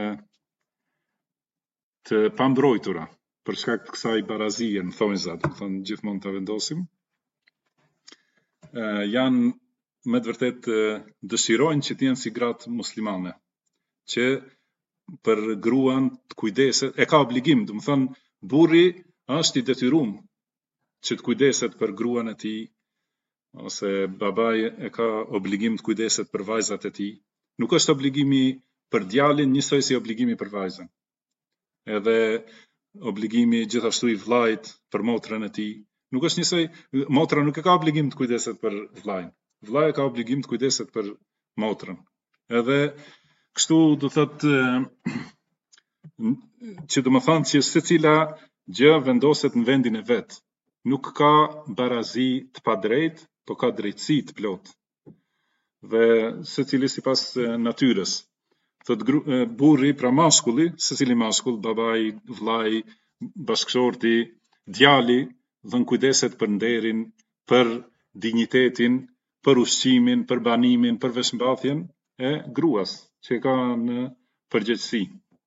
të pambrojtura për shkak të kësaj barazie në thonjza, do të thënë gjithmonë ta vendosim, janë me të vërtet dëshirojnë që të jenë si gratë muslimane, që për gruan të kujdeset, e ka obligim, do të thënë burri është i detyruar që të kujdeset për gruan e tij, ose babai e ka obligim të kujdeset për vajzat e tij. Nuk është obligimi për djalin njësoj si obligimi për vajzën. Edhe obligimi gjithashtu i vllait për motrën e tij. Nuk është njësoj, motra nuk e ka obligim të kujdeset për vllajin. Vllai ka obligim të kujdeset për motrën. Edhe kështu do thotë që do të thonë që secila gjë vendoset në vendin e vet. Nuk ka barazi të padrejtë, po ka drejtësi të plot. Dhe secili sipas natyrës. Thot burri pra mashkulli, secili mashkull, babai, vllai, bashkëshorti, djali, dhën kujdeset për nderin, për dinjitetin, për ushqimin, për banimin, për veshmbathjen e gruas, që ka në përgjegjësi.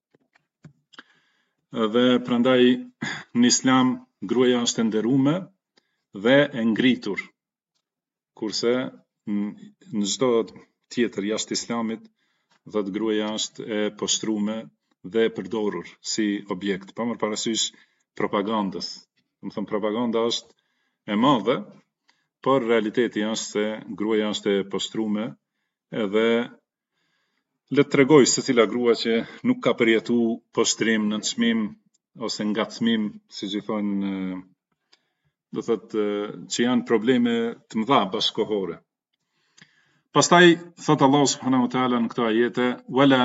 Dhe prandaj në Islam gruaja është e nderuar dhe e ngritur, kurse në çdo tjetër jashtë Islamit thotë gruaja është e poshtruar dhe e përdorur si objekt, pa marrë parasysh propagandës. Do të thënë propaganda është e madhe, por realiteti është se gruaja është e poshtruar edhe le të tregoj se cila grua që nuk ka përjetu poshtrim, nënçmim ose ngacmim, siç i thonë, do thotë që janë probleme të mëdha bashkëkohore. Pastaj thot Allahu subhanahu wa taala në këto ajete, wala,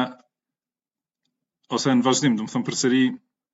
ose në vazhdim, do të them përsëri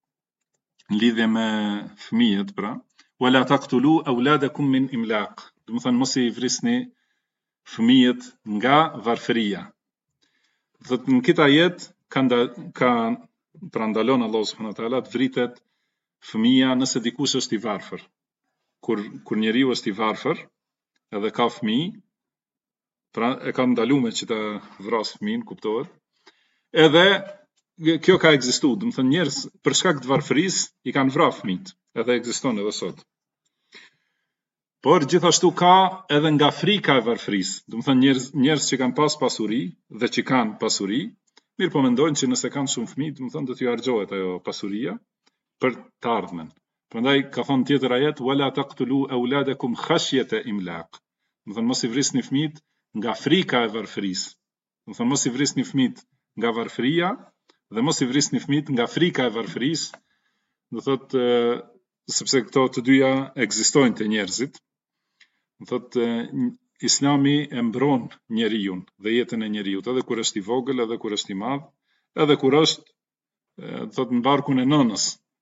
në lidhje me fëmijët, pra, wala taqtulu auladakum min imlaq. Do të them mos i vrisni fëmijët nga varfëria. Thot në këtë ajet ka prandalon Allahu subhanahu wa taala të vritet fëmia nëse dikush është i varfër. Kur njeriu është i varfër, edhe ka fëmijë, pra e ka ndaluar që ta vras fëmin, kuptohet. Edhe kjo ka ekzistuar, do të thënë njerëz për shkak të varfërisë i kanë vrarë fëmijët, edhe ekziston edhe sot. Por gjithashtu ka edhe nga frika e varfërisë, do të thënë njerëz që kanë pas pasuri dhe që kanë pasuri, mirë po mendojnë që nëse kanë shumë fëmijë, do të thënë do t'ju harxhohet ajo pasuria për të ardhmen. Prandaj ka thënë tjetër ajet, wala taqtulu auladakum khashyata imlaq. Do të thënë mos i vrisni fëmijët nga frika e varfërisë. Do të thënë mos i vrisni fëmijët nga varfëria dhe mos i vrisni fëmijët nga frika e varfërisë. Do thotë sepse këto të dyja ekzistojnë te njerëzit. Do thotë Islami e mbron njeriu dhe jetën e njeriu, edhe kur është i vogël, edhe kur është i madh, edhe kur është do thotë në barkun e nënës.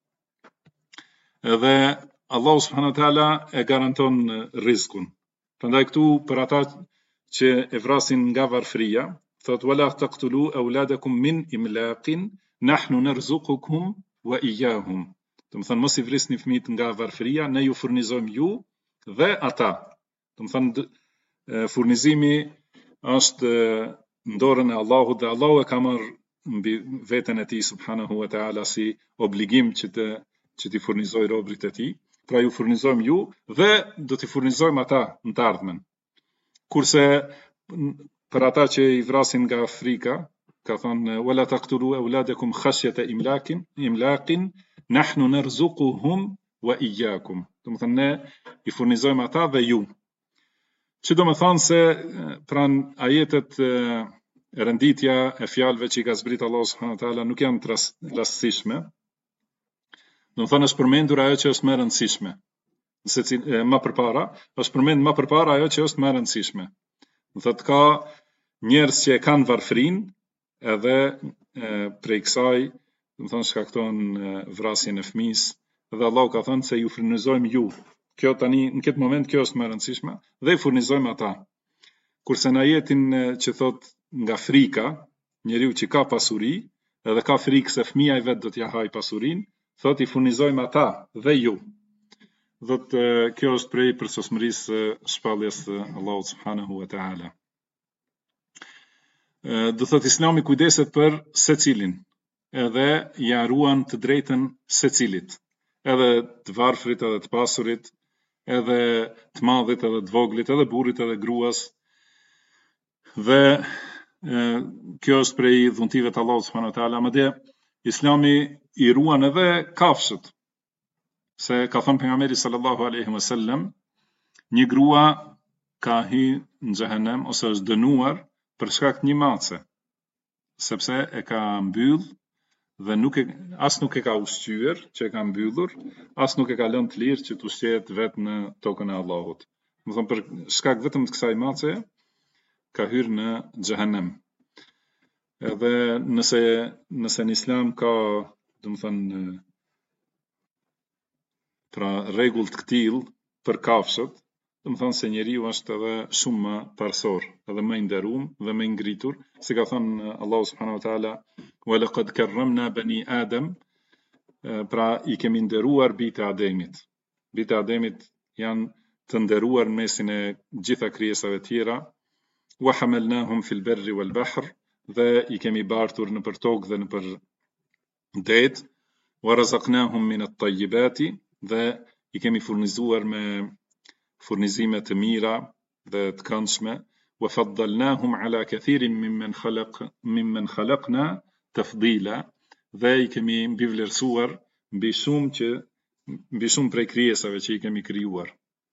Edhe Allahu subhanahu wa taala e garanton rrezikun. Prandaj këtu për ata që e vrasin nga varfëria, thot wala taqtulu auladakum min imlaqin nahnu narzuqukum wa iyahum. Do të thënë mos i vrisni fëmijët nga varfëria, ne ju furnizojmë ju dhe ata. Do të thënë furnizimi është në dorën e Allahut dhe Allahu e ka marrë mbi veten e tij subhanahu wa taala si obligim që t'i furnizoj robrit e tij. Pra ju furnizojmë ju dhe do t'i furnizojmë ata në të ardhmen. Kurse për ata që i vrasin nga frika, ka thënë wala taqtulu auladakum khashyata imlaqin nahnu narzuquhum wa iyyakum. Do të thënë ne i furnizojmë ata dhe ju. Që do më thënë se pran ajetet renditja e fjalëve që i ka zbrit Allahu subhanahu wa taala nuk janë të rastësishme. Do të thënë është përmendur ajo që është më e rëndësishme. Më përpara, është përmendur më përpara ajo që është më e rëndësishme. Do thotë ka njerëz që e kanë varfërinë edhe prej kësaj, do të thënë shkakton vrasjen e fëmisë, dhe Allahu ka thënë se ju furnizojmë ju. Kjo tani në këtë moment kjo është më e rëndësishme dhe i furnizojmë ata. Kurse në ajetin që thot nga frika, njeriu që ka pasuri edhe ka frikë se fëmia i vet do t'ja haj pasurinë, thot i furnizojmë ata dhe ju. Dhët kjo është prej përsosmërisë shpalljes Allahut subhanahu wa taala. Do thot Islami kujdeset për secilin, edhe ja ruan të drejtën secilit, edhe të varfrit edhe të pasurit, edhe të madhit edhe të voglit, edhe burrit edhe gruas. Dhe kjo është prej dhuntive të Allahut subhanahu wa taala. Madje Islami i ruan edhe kafshët. Se ka thënë pejgamberi sallallahu alaihi wasallam, një grua ka hyrë në xhehenem ose është dënuar për shkak të një mace, sepse e ka mbyll dhe as nuk e ka ushqyer që e ka mbyllur, as nuk e ka lënë të lirë që të ushqehet vetë në tokën e Allahut. Do të thonë për shkak vetëm të kësaj mace ka hyrë në xhehenem. Edhe nëse në Islam ka, do të thënë, pra rregull të këtill për kafshët, do të thonë se njeriu është edhe shumë më parsor, edhe më i nderuar dhe më i ngritur, si ka thënë Allahu subhanahu wa taala, wa laqad karramna bani Adam, pra i kemi nderuar bijtë e Ademit. Bijtë e Ademit janë të nderuar në mesin e gjitha krijesave tjera, wa hamalnahum fil barri wal bahr, dhe i kemi bartur në për tokë dhe në për det, wa razaqnahum min at-tayyibati, dhe i kemi furnizuar me furnizime të mira dhe të këndshme, wa faddalnahum ala kathirin mimmen khalaqna tafdila, dhe i kemi mbivlerësuar mbi shumë prej krijesave që i kemi krijuar.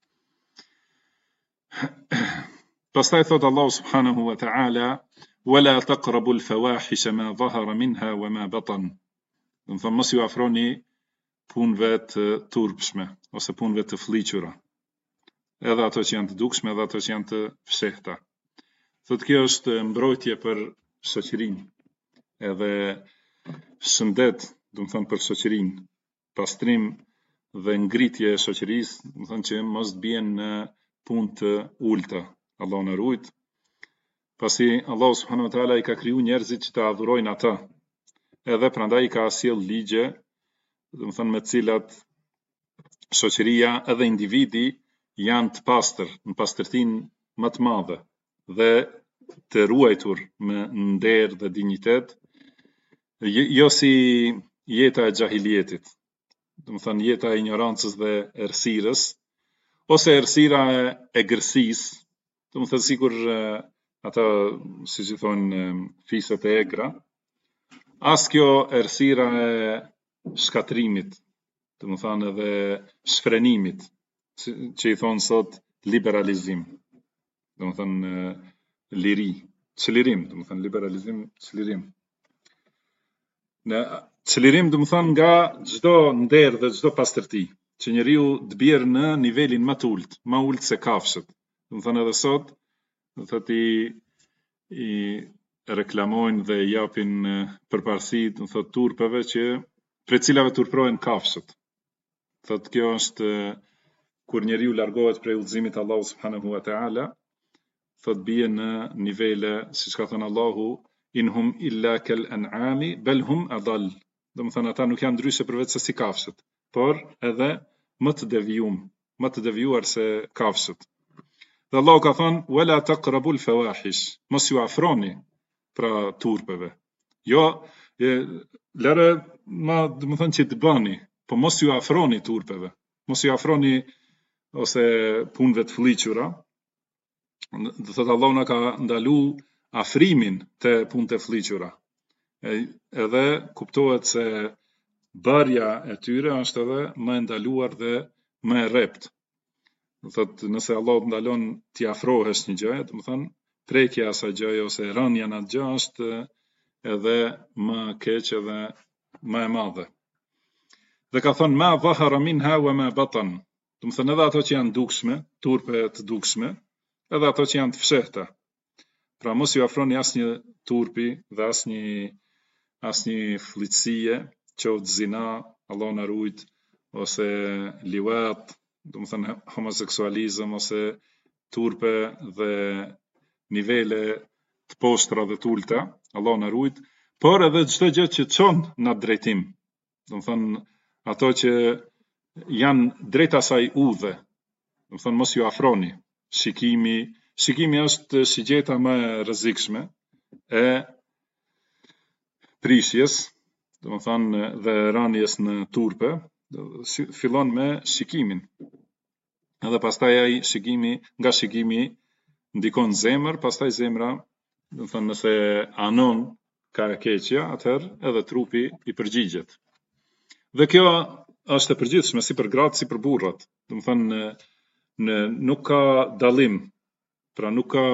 Pastaj thot Allahu subhanahu wa ta'ala, wala taqrabu al-fawahisha ma dhahara minha wa ma batan. Do të thonë mos ju afroni punëve të turpshme ose punëve të fllihura, edhe ato që janë të dukshme edhe ato që janë të fshehta. Thotë kjo është mbrojtje për shoqërinë, edhe shëndet, do të thonë për shoqërinë, pastrim dhe ngritje e shoqërisë, do të thonë që mos të bien në punë të ulta. Allahu na ruaj. Pasi Allahu subhanahu wa taala i ka kriju njerëzit që të adhurojnë ata, edhe prandaj i ka sjell ligje, do të thonë me të cilat shoqëria edhe individi janë të pastër, në pastërtinë më të madhe dhe të ruajtur me nder dhe dinjitet, jo si jeta e xahilietit, do të thonë jeta e ignorancës dhe errësirës, ose errësira e gërsisë, do të thonë sikur ata, siç i thonë, fiset e egra, as kjo errësira e shkatrimit, do të thonë edhe shfrenimit, që i thonë sot liberalizim, do të thonë liri, çlirim, do të thonë liberalizim, çlirim. Në çlirim do të thonë nga çdo nder dhe çdo pastërti, që njeriu të bjerë në nivelin më të ulët, më ulët se kafshët. Do të thonë edhe sot, do thotë i reklamojnë dhe japin përparësi, do thotë turpeve që prej cilave turprohen kafshët. Thotë kjo është kur njeriu largohet prej udhëzimit Allahu subhanahu wa taala, thot bie në nivele, siç ka thënë Allahu, inhum illa kal an'ami bal hum adall. Domethënë ata nuk janë ndryshe përveç se si kafshët, por edhe më të devijuar se kafshët. Dhe Allahu ka thënë wala taqrabul fawahish, mos ju afroni pra turpeve. Jo, lëre ma domethënë që të bëni, po mos ju afroni turpeve. Mos ju afroni ose punëve të fëlliqura. Do thotë Allahu na ka ndalu afrimin te punët e fëlliqura. Edhe kuptohet se bërja e tyre është edhe më e ndaluar dhe më e rrept. Do thotë nëse Allahu ndalon t'i afrohesh një gjë, do të thonë prekja e asaj gjëje ose rënja në atë gjë është edhe më keq edhe më e madhe. Dhe ka thënë ma dhahara minha wa ma batan. Do të thënë edhe ato që janë dukshme, turpe të dukshme, edhe ato që janë të fshehta. Pra mos ju afroni asnjë turpi dhe asnjë fllitësie, qoftë zina, Allahu na ruajt, ose liwat, do të thënë homoseksualizëm ose turpe dhe nivele të poshtra dhe të ulta, Allahu na ruajt, por edhe çdo gjë që çon në atë drejtim. Do të thënë ato që janë drejt asaj udhe. Do të thënë mos ju afroni. Shikimi është shigjeta më e rrezikshme e prishjes, do të thënë dhe rënies në turpe, fillon me shikimin. Edhe pastaj ai nga shikimi ndikon zemër, pastaj zemra, do të thënë nëse anon ka keqja, atëherë edhe trupi i përgjigjet. Dhe kjo është e përgjithshme si për gratë si për burrat. Do të thënë nuk ka dallim, pra nuk ka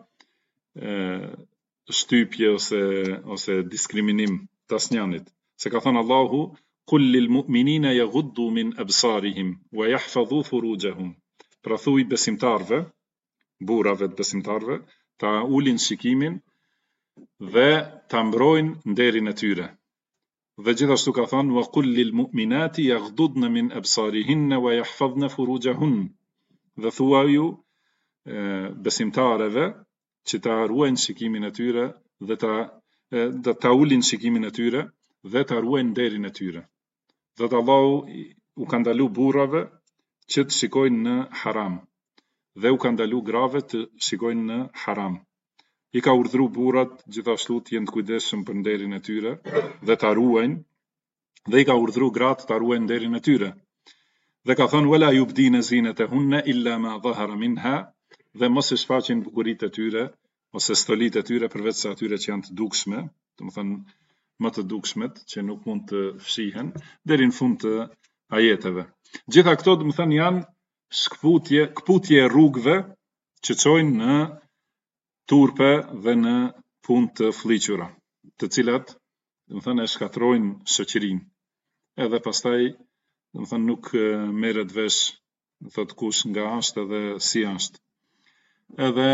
shtypje ose diskriminim të asnjënit. Se ka thënë Allahu qul lil mu'minina yaghuddu min absarihim wa yahfazu furujahum. Pra thuj besimtarve, burrave të besimtarve, ta ulin shikimin dhe ta mbrojnë nderin e tyre. Dhe gjithashtu ka thënë wa qul lil mu'minati yaghdudna min absarihinna wa yahfazna furujahun. Dhe thuaju besimtareve që ta ruajnë shikimin e tyre dhe ta ulin shikimin e tyre dhe ta ruajnë nderin e tyre. Dhe Allahu u ka ndalu burrave që të shikojnë në haram dhe u ka ndalu grave të shikojnë në haram. I ka urdhëruar burrat gjithashtu të jenë të kujdesshëm për nderin e tyre dhe ta ruajnë, dhe i ka urdhëruar gratë ta ruajnë nderin e tyre. Dhe ka thënë wala yubdina zinatahunna illa ma dhahara minha, dhe mos e shfaqin bukuritë e tyre ose stolitë e tyre përveç se atyre që janë të dukshme, do të thënë më të dukshmet që nuk mund të fshihen deri në fund të ajeteve. Gjitha këto do të thënë janë kputje e rrugëve që çojnë në turpe dhe në punë të fëlliqura, të cilat do të thënë e shkatrojnë shoqërinë. Edhe pastaj do të thënë nuk merret vesh, thot kush nga është edhe si është. Edhe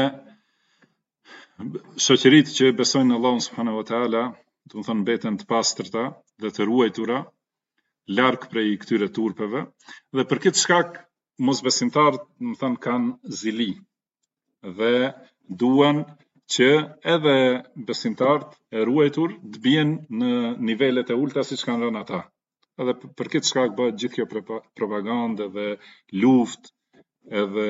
shoqëritë që besojnë në Allahun subhanahu wa taala, do të thënë mbeten të pastërta dhe të ruajtura larg prej këtyre turpeve, dhe për këtë shkak mosbesimtarët, do të thënë, kanë zili dhe duan që edhe besimtarët e ruajtur të bien në nivelet e ulta siç kanë rënë ata. Edhe për këtë shkak bëhet gjithë kjo propagandë dhe luftë edhe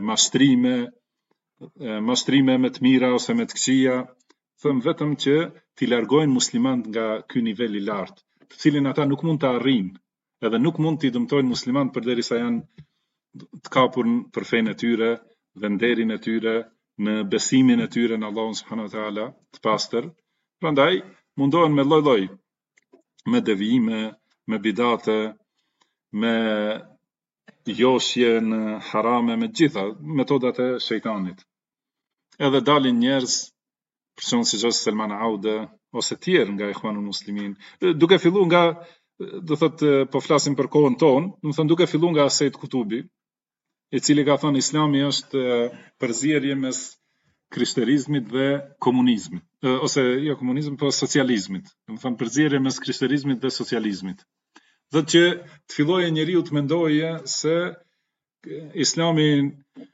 mashtrime me të mira ose me të këqija, thëmë vetëm që t'i largojnë muslimanët nga ky nivel i lartë, të cilin ata nuk mund të arrijnë, edhe nuk mund t'i dëmtojnë muslimanët përderisa janë të kapur për fenë e tyre dhe nderin e tyre, në besimin e tyre në Allahun subhanahu wa taala të pastër. Prandaj mundohen me lloj-lloj, me devijime, me bidate, me joshje në harame, me gjitha metodat e shejtanit. Edhe dalin njerëz, për shembull siç është Selman Aude ose tjerë nga Ikhwanul Muslimin, duke filluar nga, do thotë, po flasim për kohën tonë, do thënë duke filluar nga Said Kutubi, i cili ka thënë Islami është përzierje mes krishterizmit dhe komunizmit, ose jo komunizmit, po socializmit. Do thënë përzierje mes krishterizmit dhe socializmit. Dhe që të fillojë njeriu të mendoje se Islami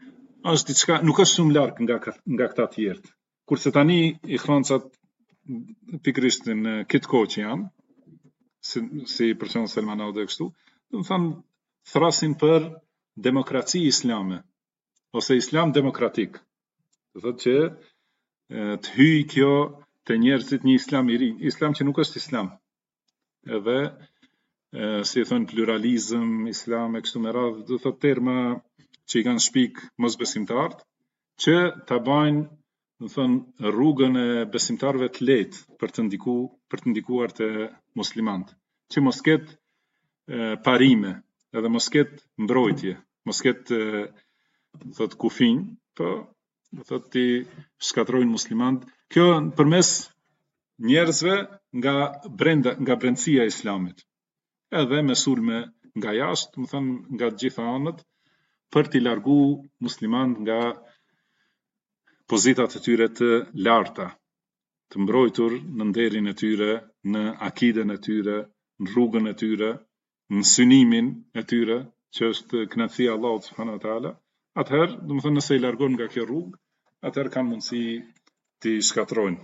është diçka, nuk është shumë larg nga këta të tjerët. Kurse tani i Francat pikërisht në këtë kohë që janë, si për shembull Selman Aude kështu, do të thonë thrasin për demokraci islame ose islam demokratik. Do thotë që të hyjë kjo te njerëzit një islam i ri, islam që nuk është islam. Edhe si e thon pluralizëm, islam e kështu me radhë, do thotë terma që i kanë shpik mosbesimtarët, që ta bajnë, do thonë, rrugën e besimtarëve të lehtë për të ndikuar te muslimanët, që mos ketë parime, edhe mos ketë mbrojtje, mos ketë thotë kufij, po do thotë ti shkatrojnë muslimanët. Kjo përmes njerëzve nga brendësia e islamit. Edhe me sulme nga jashtë, do thonë nga të gjitha anët, për t'i largu muslimanët nga pozitat e tyre të larta, të mbrojtur në nderin e tyre, në akiden e tyre, në rrugën e tyre, në synimin e tyre, që është kënaqësia e Allahut subhanahu wa taala. Atëherë, do të thonë nëse i largon nga kjo rrugë, atëherë kanë mundësi t'i shkatrojnë.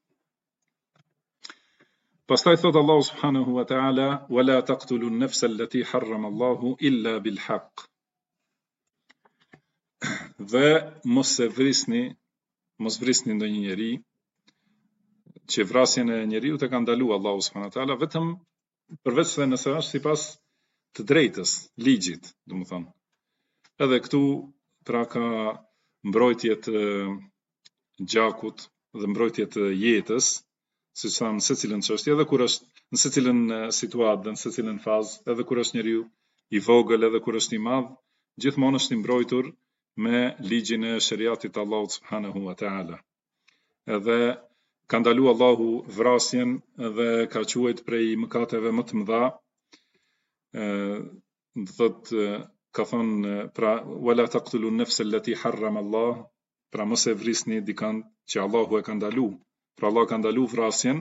Pastaj thot Allahu subhanahu wa taala: "Wala taqtulu an-nafsa allati harrama Allahu illa bil haqq." Dhe mos vrisni ndonjë njeri, që vrasjen e njeriu të ka ndaluar Allahu subhanahu wa taala, vetëm përveç se nëse është sipas të drejtës, ligjit, domethënë. Edhe këtu pra ka mbrojtje të gjakut dhe mbrojtje të jetës, siç thamë në secilën çështje, edhe kur është në secilën situatë, në secilën fazë, edhe kur është njeriu i vogël, edhe kur është i madh, gjithmonë është i mbrojtur me ligjin e shariatit të Allahut subhanahu wa taala. Edhe ka ndaluar Allahu vrasjen dhe ka quajt prej mëkateve më të mëdha. Do thotë ka thonë pra wala taqtulu an-nafsa allati harrama Allah, pra mos e vrisni dikant që Allahu e ka ndalu. Pra Allah ka ndalu vrasjen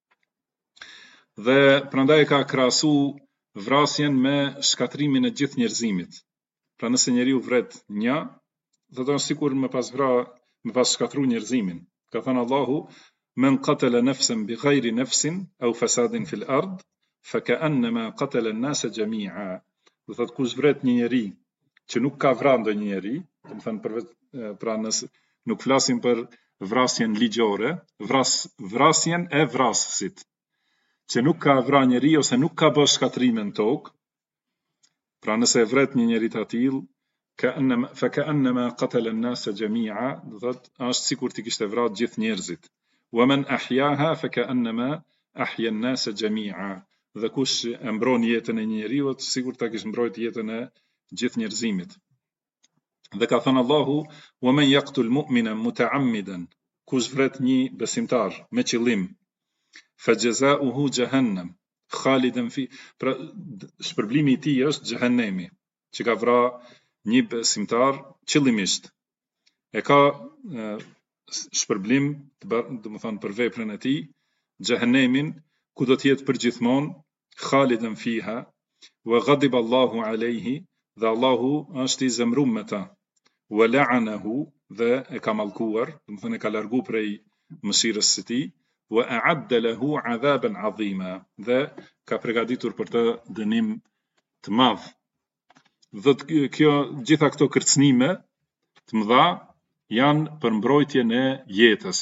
dhe prandaj ka krahasu vrasjen me shkatrimin e gjithë njerëzimit. Pra nëse njeriu vret një, do të thonë sikur me pas shkatru njerëzimin. Ka thënë Allahu: "Men qatala nafsan bighayri nafsin aw fasadin fil ard, faka'annama qatala an-nasa jami'a." Do thotë kush vret një njeri që nuk ka vrarë ndonjë njeri, do të thënë pra nëse nuk flasim për vrasjen ligjore, vrasjen e vrasësit, që nuk ka vrarë njeri ose nuk ka bërë shkatrime në tokë. Pra nëse vret një njeri të tillë, faka'annama qatala an-nasa jami'a, do thotë është sikur ti kishte vrarë gjithë njerëzit. Wa man ahyaha faka'annama ahya an-nasa jami'a. Dhe kush e mbron jetën e një njeriu, sikur ta kish mbrojt jetën e gjithë njerëzimit. Dhe ka thënë Allahu: "Wa man yaqtul mu'mina muta'ammidan", kush vret një besimtar me qëllim, fajaza'uhu jahannam khalidan fi, pra shpërblimi i tij është xhehenemi, që ka vrarë një besimtar qëllimisht. E ka shpërblim, domethënë për veprën e tij, xhehenemin, ku do të jetë përgjithmonë, khalidan fiha, wa ghadiba Allahu alayhi, dhe Allahu është i zemrum me ta, wa la'anahu, dhe e ka mallkuar, domethënë e ka largu prej mëshirës së tij, wa a'adda lahu 'adhaban 'azima, dhe ka përgatitur për të dënim të madh. Dhe kjo gjitha këto kërcënime të mëdha janë për mbrojtjen e jetës.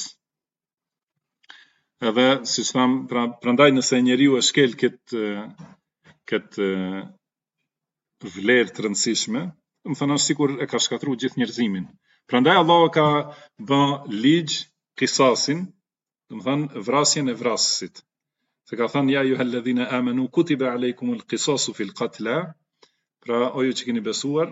Edhe siç tham, prandaj nëse njeriu e shkel këtë vlerë të rëndësishme, do të thonë sikur e ka shkatruar gjithë njerëzimin. Prandaj Allahu ka bë ligj qisasin, do të thonë vrasjen e vrasësit. Se ka thënë ja ayyuhalladhina amanu kutiba alaykumul qisasu fil qatla, pra o ju që keni besuar,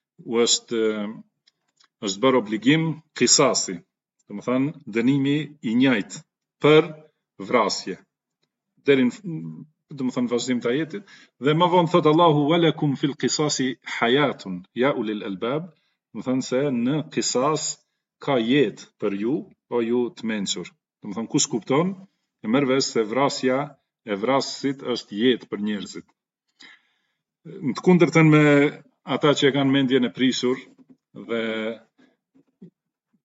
është bërë obligim qisasi, do të thonë dënimi i njëjtë për vrasje. Deri do të thonë vazhdim të ajetit, dhe më vonë thot Allahu: "Walakum fil qisasi hayatun ya ulil albab", do të thonë se në qisas ka jetë për ju, o ju të mençur. Do të thonë kush kupton, e merr vesh se vrasja e vrasësit është jetë për njerëzit. Në të kundërtën me ata që e kanë mendjen e prishur dhe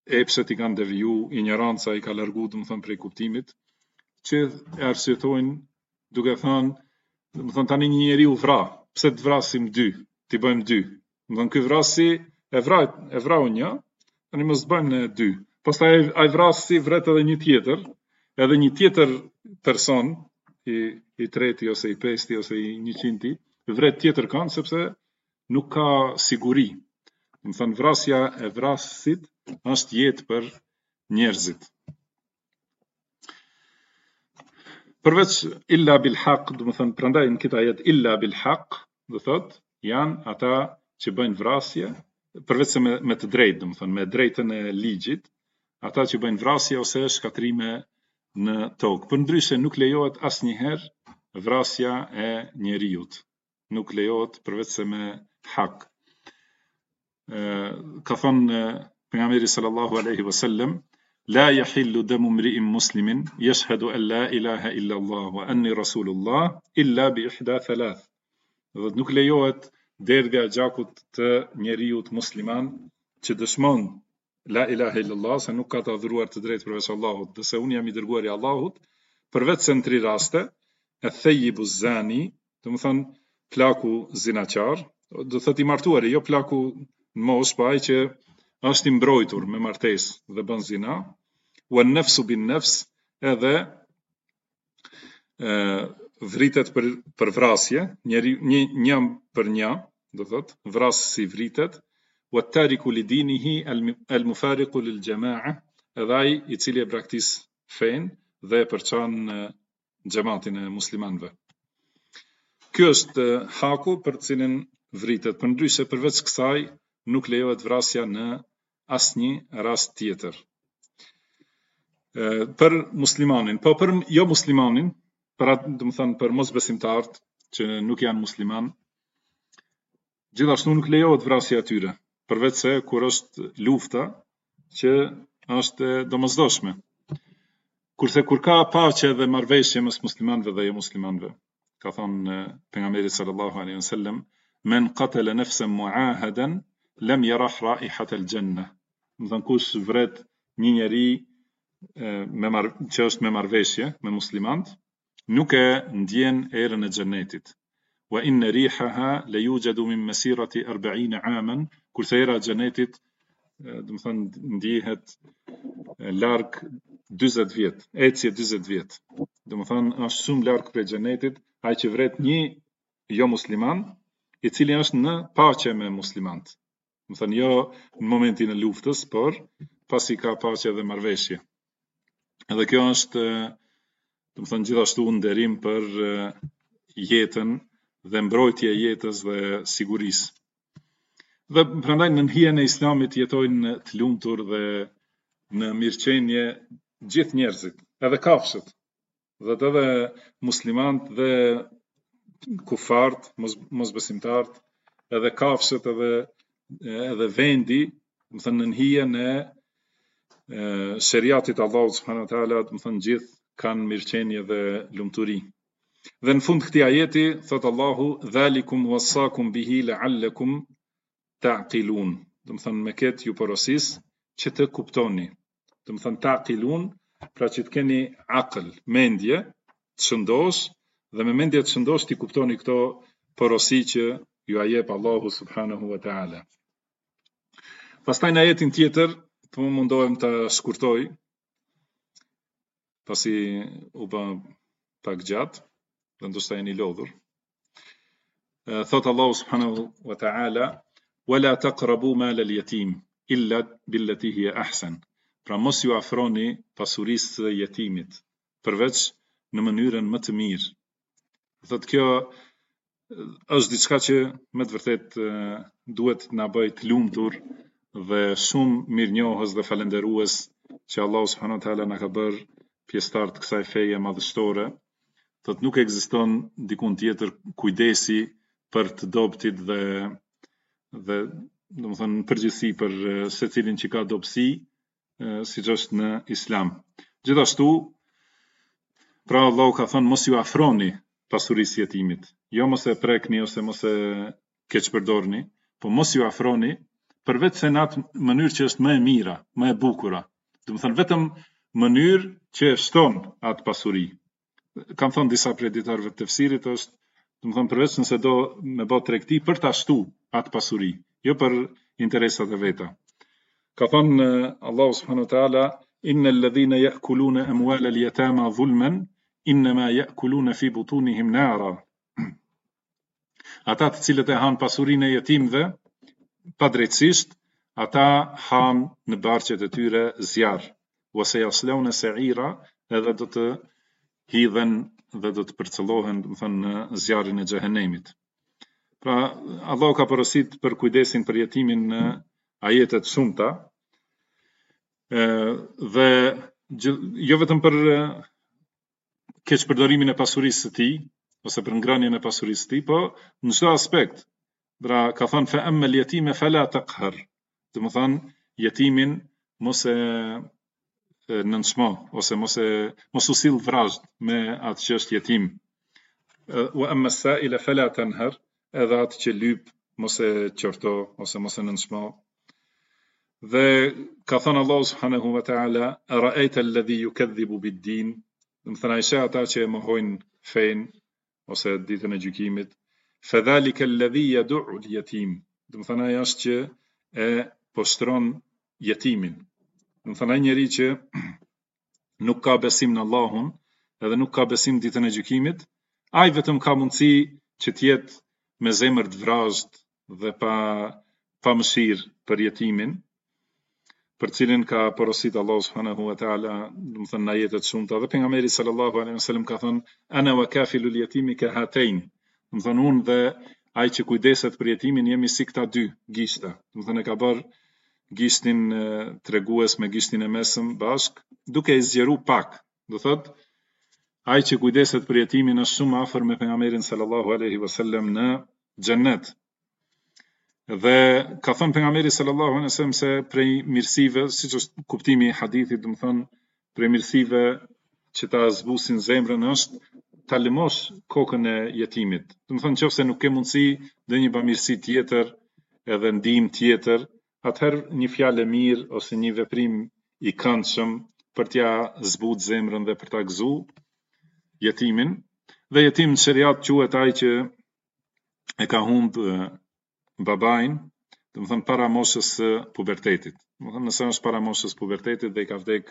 epshet i kanë deviju, ignoranca i ka largu, domethënë prej kuptimit, që e arsyetojnë duke thënë, domethënë tani një njeriu vra, pse të vrasim dy, t'i bëjmë dy. Domethënë ky vrasi e vrau një, tani mos bëjmë ne dy. Pastaj ai vrasi vret edhe një tjetër person, i treti ose i pesti ose i 100-ti, vret tjetër kënd sepse nuk ka siguri. Domethënë vrasja e vrasit është jetë për njerëzit. Përveç illa bil haq, domethënë prandaj në këtë ajet illa bil haq, do thot, janë ata që bëjnë vrasje, përveç se me të drejtë, domethënë me drejtën e ligjit, ata që bëjnë vrasje ose shkatrime në tokë. Përndryshe nuk lejohet asnjëherë vrasja e njeriut. Nuk lejohet përveç se me hak. Ka thënë pejgamberi sallallahu alaihi wasallam, la yahillu damu mri'in muslimin yashhadu an la ilaha illa Allah wa anni rasulullah illa bi ihda thalath. Do nuk lejohet derdhja e gjakut të njeriut musliman që dëshmon la ilaha illa Allah, se nuk ka të adhuruar të drejtë përveç Allahut, dhe se unë jam i dërguari i Allahut, përveç se në 3 raste, e thejjibu zani, do më thënë plaku zinaqar, do thot i martuari, jo plaku në mosh, pa ai që është i mbrojtur me martesë dhe bën zina, wa nafsu bin nafs, edhe vritet për vrasje, një për një, do thot, vrasë si vritet, wa tariku li dinihi al mufariqu lil jama'a, edhe ai i cili e braktis fen dhe e përçan xhamatin e muslimanëve. Ky është haku për të cilin vritet. Përndryshe përveç kësaj nuk lejohet vrasja në asnjë rast tjetër. Për muslimanin, po për jo muslimanin, për mosbesimtarët që nuk janë musliman, gjithashtu nuk lejohet vrasja atyre, përveç se kur është lufta që është domosdoshme. Kurse kur ka paqe dhe marrëveshje mes muslimanëve dhe jo muslimanëve, ka thënë pejgamberi sallallahu alaihi wasallam, men qatala nafsan muahadan lam yarah raihat al-janna. Do të kush vret një njeri që është me marrëveshje me muslimanët, nuk e ndjen erën e xhenetit. Wa inna rihaha la yujadu min masirati 40 aman, kurse era e xhenetit do të thënë ndihet larg 40 vjet, ecje 40 vjet. Do të thënë është shumë larg prej xhenetit ai që vret një jo musliman, i cili është në paqe me muslimant. Do të thënë jo në momentin e luftës, por pasi ka paqe dhe marrëveshje. Edhe kjo është, do të thënë gjithashtu nderim për jetën dhe mbrojtje e jetës dhe sigurisë. Dhe prandaj në hijen e Islamit jetojnë të lumtur dhe në mirëqenie gjithë njerëzit, edhe kafshët, dhe edhe muslimanët dhe kufart, mosbesimtarët, edhe kafshët edhe vendi, do të thënë në hijen e sheriatit Allahut subhanahu wa taala, do të thënë gjithë kanë mirëqenie dhe lumturi. Dhe në fund këtij ajeti thot Allahu, dhalikum wassakum bihi la'allakum ta'qilun. Do të thënë me këtë ju porosis që të kuptoni. Do të thënë ta'qilun, pra që të keni aql, mendje, të shëndosh, dhe me mendje të shëndosh ti kuptoni këto porosi që ju a jep Allahu subhanahu wa taala. Pastaj në ajetin tjetër, të mundohem të shkurtoj, pasi u bë pak gjatë, dhe ndoshta jeni lodhur. Thot Allahu subhanahu wa taala, wala taqrabu mal al-yatim illa billati hiya ahsan. Pra mos ju afroni pasurisë së jetimit, përveç në mënyrën më të mirë. Thot kjo është diçka që me të vërtet duhet na bëj të lumtur dhe shumë mirënjohës dhe falenderues që Allahu subhanahu wa taala na ka bërë pjesëtar të kësaj feje madhështore. Thot nuk ekziston dikun tjetër kujdesi për të dobtit dhe domethënë në përgjithësi për secilin që ka dobësi, siç është në Islam. Gjithashtu, pra Allahu ka thënë mos ju afroni pasurisë jetimit. Jo mos e prekni ose mos e keqpërdorni, po mos ju afroni përveç se në atë mënyrë që është më e mira, më e bukura. Do të thënë vetëm mënyrë që e shton atë pasuri. Kam thonë disa prej dietarëve të tefsirit është, do të thënë përveç nëse do me bë tregti për ta shtu atë pasuri, jo për interesat e veta. Ka thonë Allahu subhanahu wa taala, innal ladhina ya'kuluna amwala al-yatama dhulman inma ya'kuluna fi butunihim nara. Ata të cilët e han pasurinë e jetimëve pa drejtësisht, ata han në barqet e tyre zjarr, ose yaslawna sa'ira, edhe do të hidhen dhe do të përcëllohen, do të thënë, në zjarrin e xhehenemit. Pra, Allahu ka porosit për kujdesin për jetimin në ajete të shumta, dhe jo vetëm për keqpërdorimin e pasurisë së tij, ose për ngrënien e pasurisë së tij, po në çdo aspekt. Pra, ka thënë fa amma al-yatime fala taqhar. Do të thënë, jetimin mos e nënçmo, ose mos u sill vrazhd me atë që është jetim. Wa amma as-sa'ila fala tanhar, edhe atë që lyp mos e qorto ose mos e nënçmo. Dhe ka thënë Allahu subhanahu wa ta'ala, ara'aita alladhi yukadhibu bid-din, do të thënë ai ata që e mohojnë fen ose ditën e gjykimit. Fadhalika alladhi yad'u al-yatim, do të thënë ai është që e poshtron jetimin. Do të thënë ai njeri që nuk ka besim në Allahun, edhe nuk ka besim ditën e gjykimit, ai vetëm ka mundësi që të jetë me zemër të vrazhd dhe pa mëshirë për jetimin, për cilin ka porosit Allahu subhanahu wa taala, do të thënë në ajete të shumta, dhe pejgamberi sallallahu alaihi wasallam ka thënë ana wa kafilul yatimi ka hatain. Do të thënë unë dhe ai që kujdeset për jetimin jemi si këta dy gishta. Do të thënë e ka bërë gishtin tregues me gishtin e mesëm bashk, duke i zgjeru pak. Do thotë ai që kujdeset për jetimin është shumë afër me pejgamberin sallallahu alaihi wasallam në xhennet. Dhe ka thënë pejgamberi sallallahu alaihi wasallam se prej mirësive, siç është kuptimi i hadithit, do të thonë prej mirësive që ta zbusin zemrën është ta lëmosh kokën e jetimit. Do të thonë nëse nuk ke mundësi ndonjë bamirësi tjetër, edhe ndihmë tjetër, atëherë një fjalë mirë ose një veprim i këndshëm për t'ja zbut zemrën dhe për ta gëzu jetimin. Dhe jetim në shariat quhet ai që e ka humb babain, do të thënë para moshës së pubertetit. Do të thënë nëse është para moshës pubertetit dhe i ka vdek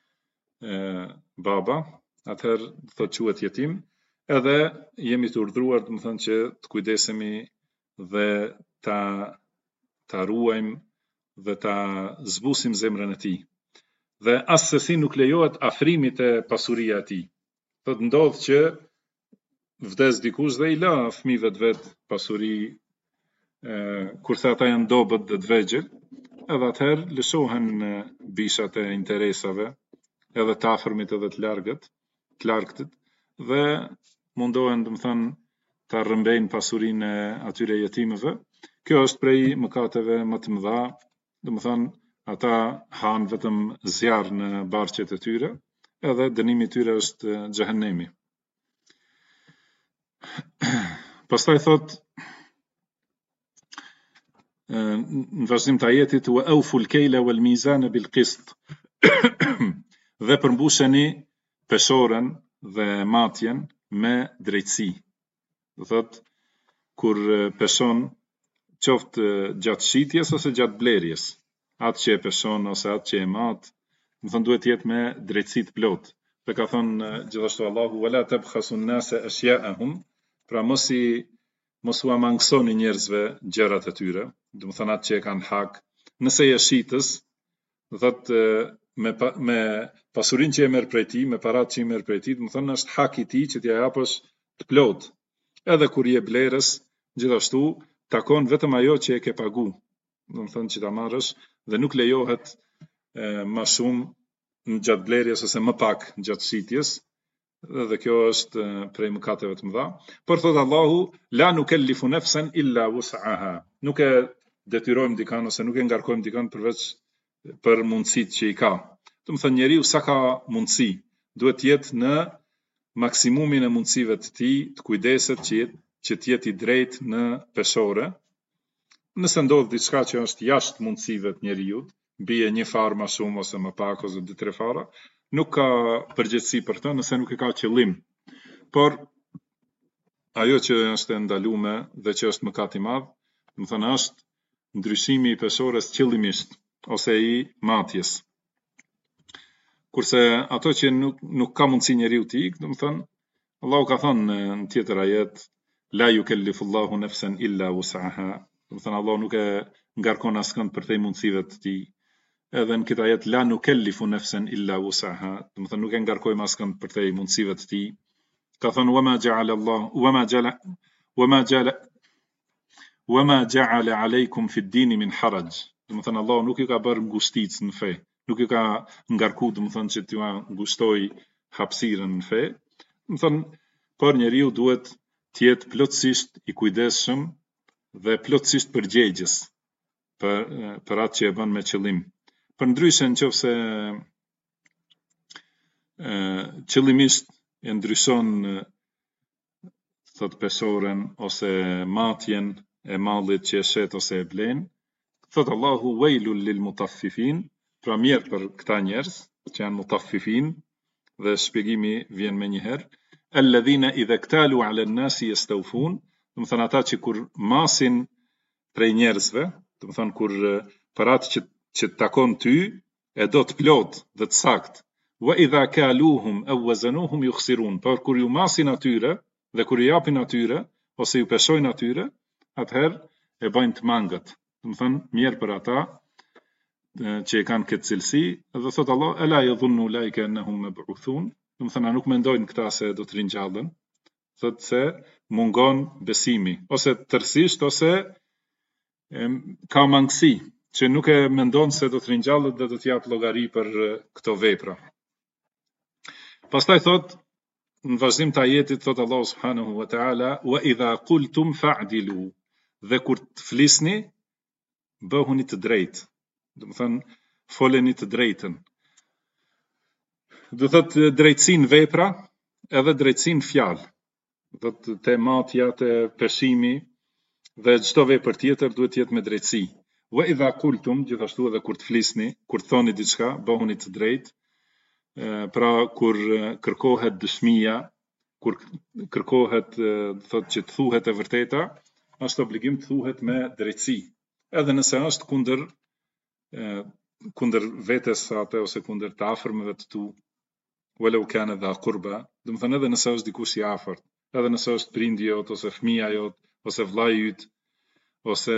baba, atëherë thotë quhet jetim, edhe jemi të urdhëruar, do të thënë që të kujdesemi dhe ta ruajmë dhe ta zbusim zemrën e tij. Dhe asesi nuk lejohet afrimi te pasuria e tij. Thot ndodh që vdes dikush dhe i la fëmijëve të vet pasuri, kurse ata janë dobët dhe të vegjël, edhe atëherë lëshohen bishat e interesave, edhe të afërmit edhe të largët, dhe mundohen, do të thënë, ta rrëmbejnë pasurinë e atyre jetimëve. Kjo është prej mëkateve më të mëdha, do të thënë, ata hanë vetëm zjarr në barqet e tyre, edhe dënimi i tyre është xhehenemi. Pastaj thot në vazhdim të ajetit, wa awful kayla wal mizana bil qist, dhe përmbusheni peshoren dhe matjen me drejtësi. Do thot kur peshon qoftë gjatë shitjes ose gjatë blerjes, atë që e peshon ose atë që e mat, do thënë duhet jetë me drejtësi të plot. Dhe ka thonë gjithashtu Allahu wala tabkhasu an-nasa ashya'ahum, pra mos u amangësoni njerëzve gjërat e tyre, do të thënë atë që e kanë hak. Nëse je shitës, do thotë me pasurinë që e merr prej tij, me paratë që i merr prej tij, do të thënë është hak i tij që t'ia japësh të plot. Edhe kur je blerës, gjithashtu takon vetëm ajo që e ke pagu, do të thënë që ta marrësh, dhe nuk lejohet më shumë në gjatë blerjes ose më pak gjatë shitjes, dhe kjo është prej mëkateve të mëdha. Por thot Allahu, la nukellifu nafsan illa wus'aha. Nuk e detyrojmë dikan ose nuk e ngarkojmë dikan përveç për mundësitë që i ka. Do të thënë njeriu sa ka mundësi, duhet të jetë në maksimumin e mundësive të tij, të kujdeset që të jetë i drejtë në peshore, Nëse ndodh diçka që është jashtë mundësive të njeriut, bie një farë më shumë ose më pak ose 2-3 fara, nuk ka përgjegjësi për të nëse nuk e ka qëllim. Por ajo që është e ndaluar dhe që është mëkat i madh, do të thënë është ndryshimi i peshores qëllimisht ose i matjes. Kurse ato që nuk ka mundësi njeriu të ikë, do të thënë Allahu ka thënë në tjetër ajet, la yukellifullahu nafsan illa wus'aha. Do të thënë Allah nuk e ngarkon askënd përtej mundësive të tij. Edhe në këtë ajet la nukellifu nafsan illa wus'aha, do të thënë nuk e ngarkojmë askënd përtej mundësive të tij. Ka thënë wama ja'ala alaykum fi ad-din min haraj. Do të thënë Allah nuk ju ka bërë ngushticë në fe, nuk ju ka ngarku, do të thënë që t'ju ngushtoj hapësirën në fe. Do të thënë por njeriu duhet të jetë plotësisht i kujdesshëm dhe plotësisht përgjegjës për atë që e bën me qëllim. Përndryshe nëse qëllimisht e ndryshon thot peshoren ose matjen e mallit që e shet ose e blen, thot Allahu wailul lil mutaffifin, pra mirë për këta njerëz që janë mutaffifin, dhe shpjegimi vjen më njëherë, alladhina idha iktalu ala an-nasi yastawfun, do të thënë ata që kur masin prej njerëzve, do të thënë kur për atë që të takon ty e do të plot dhe të sakt, wa idha kaluhum aw wazanuhum yukhsirun, por kur ju masin atyre dhe kur i japin atyre ose ju peshojnë atyre, atëherë e bëjnë të mangët. Do të thënë mirë për ata që e kanë këtë cilësi, dhe thot Allah ala yadhunnu ulaika annahum mab'uthun, do të thënë nuk mendojnë këta se do të ringjallen, thot se mungon besimi ose tërësisht ose ka mangësi që nuk e mendon se do të ringjallet dhe do të jap llogari për këto vepra. Pastaj thot në vazhdim të ajetit thot Allahu subhanahu wa taala wa idha qultum fa'dilu, dhe kur të flisni bëhuni të drejtë. Do të thënë foleni të drejtën. Do thot drejtësinë vepra edhe drejtësinë fjalë. Do të matja, të peshimi dhe çdo vepër tjetër duhet të jetë me drejtësi. Wa idha qultum, gjithashtu edhe kur të flisni, kur të thoni diçka, bëhuni të drejtë. Pra kur kërkohet dëshmia, kur kërkohet thot që të thuhet e vërteta, është obligim të thuhet me drejtësi. Edhe nëse është kundër vetes atë ose kundër të afërmëve të tu, walau kana dha qurba, do të thënë edhe nëse është dikush i afërt, edhe nëse është prindi jot ose fëmia jot ose vllai yt ose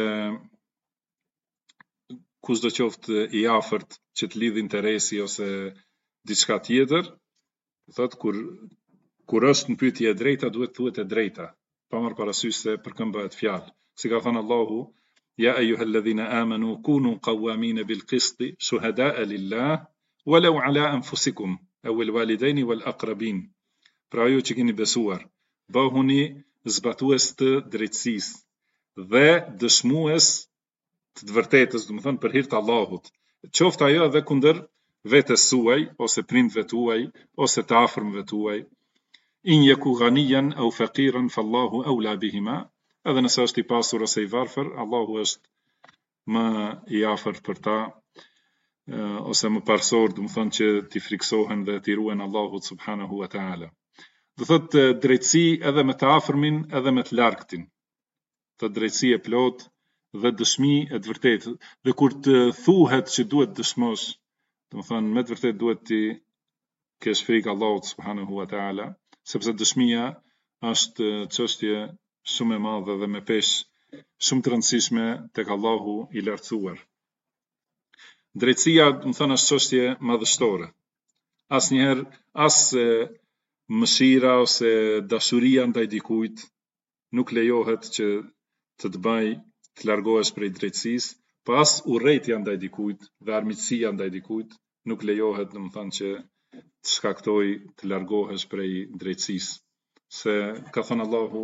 kushdo qoftë i afërt që të lidh interesi ose diçka tjetër, thot kur është në pyetje e drejta duhet thuhet e drejta, pa marrë parasysh se për kë bëhet fjalë. Si ka thënë Allahu, ja ayyuhalladhina amanu kunu qawwamin bil qisti shuhada'a lillah walau ala anfusikum aw al walidaini wal aqrabin. Pra ju që keni besuar, bëhuni zbatues të drejtësisë dhe dëshmues të vërtetës, do të thënë për hir të Allahut. Qoftë ajo edhe kundër vetes suaj ose prindve tuaj ose të afërmëve tuaj. In yaku ghaniyan aw faqiran fallahu awla bihima, edhe nëse është i pasur ose i varfër, Allahu është më i afërt për ta, ose më parsor, do të thonë që t'i friksohen dhe t'i ruajnë Allahut subhanahu wa taala. Do thotë drejtësi edhe me të afërmin edhe me të largtin. Të drejtësi e plot dhe dëshmi e të vërtetë. Dhe kur të thuhet që duhet dëshmosh, do të thonë me të vërtetë duhet ti kesh frikë Allahut subhanahu wa taala, sepse dëshmia është çështje shumë e madhe dhe me peshë shumë të rëndësishme tek Allahu i lartësuar. Drejtësia, do të thënë, është çështje madhështore. Asnjëherë as mëshira ose dashuria ndaj dikujt nuk lejohet që të bëj të largohesh prej drejtësisë, pas urrejtja ndaj dikujt dhe armiqësia ndaj dikujt nuk lejohet, do të thënë, që të shkaktoj të largohesh prej drejtësisë. Se ka thënë Allahu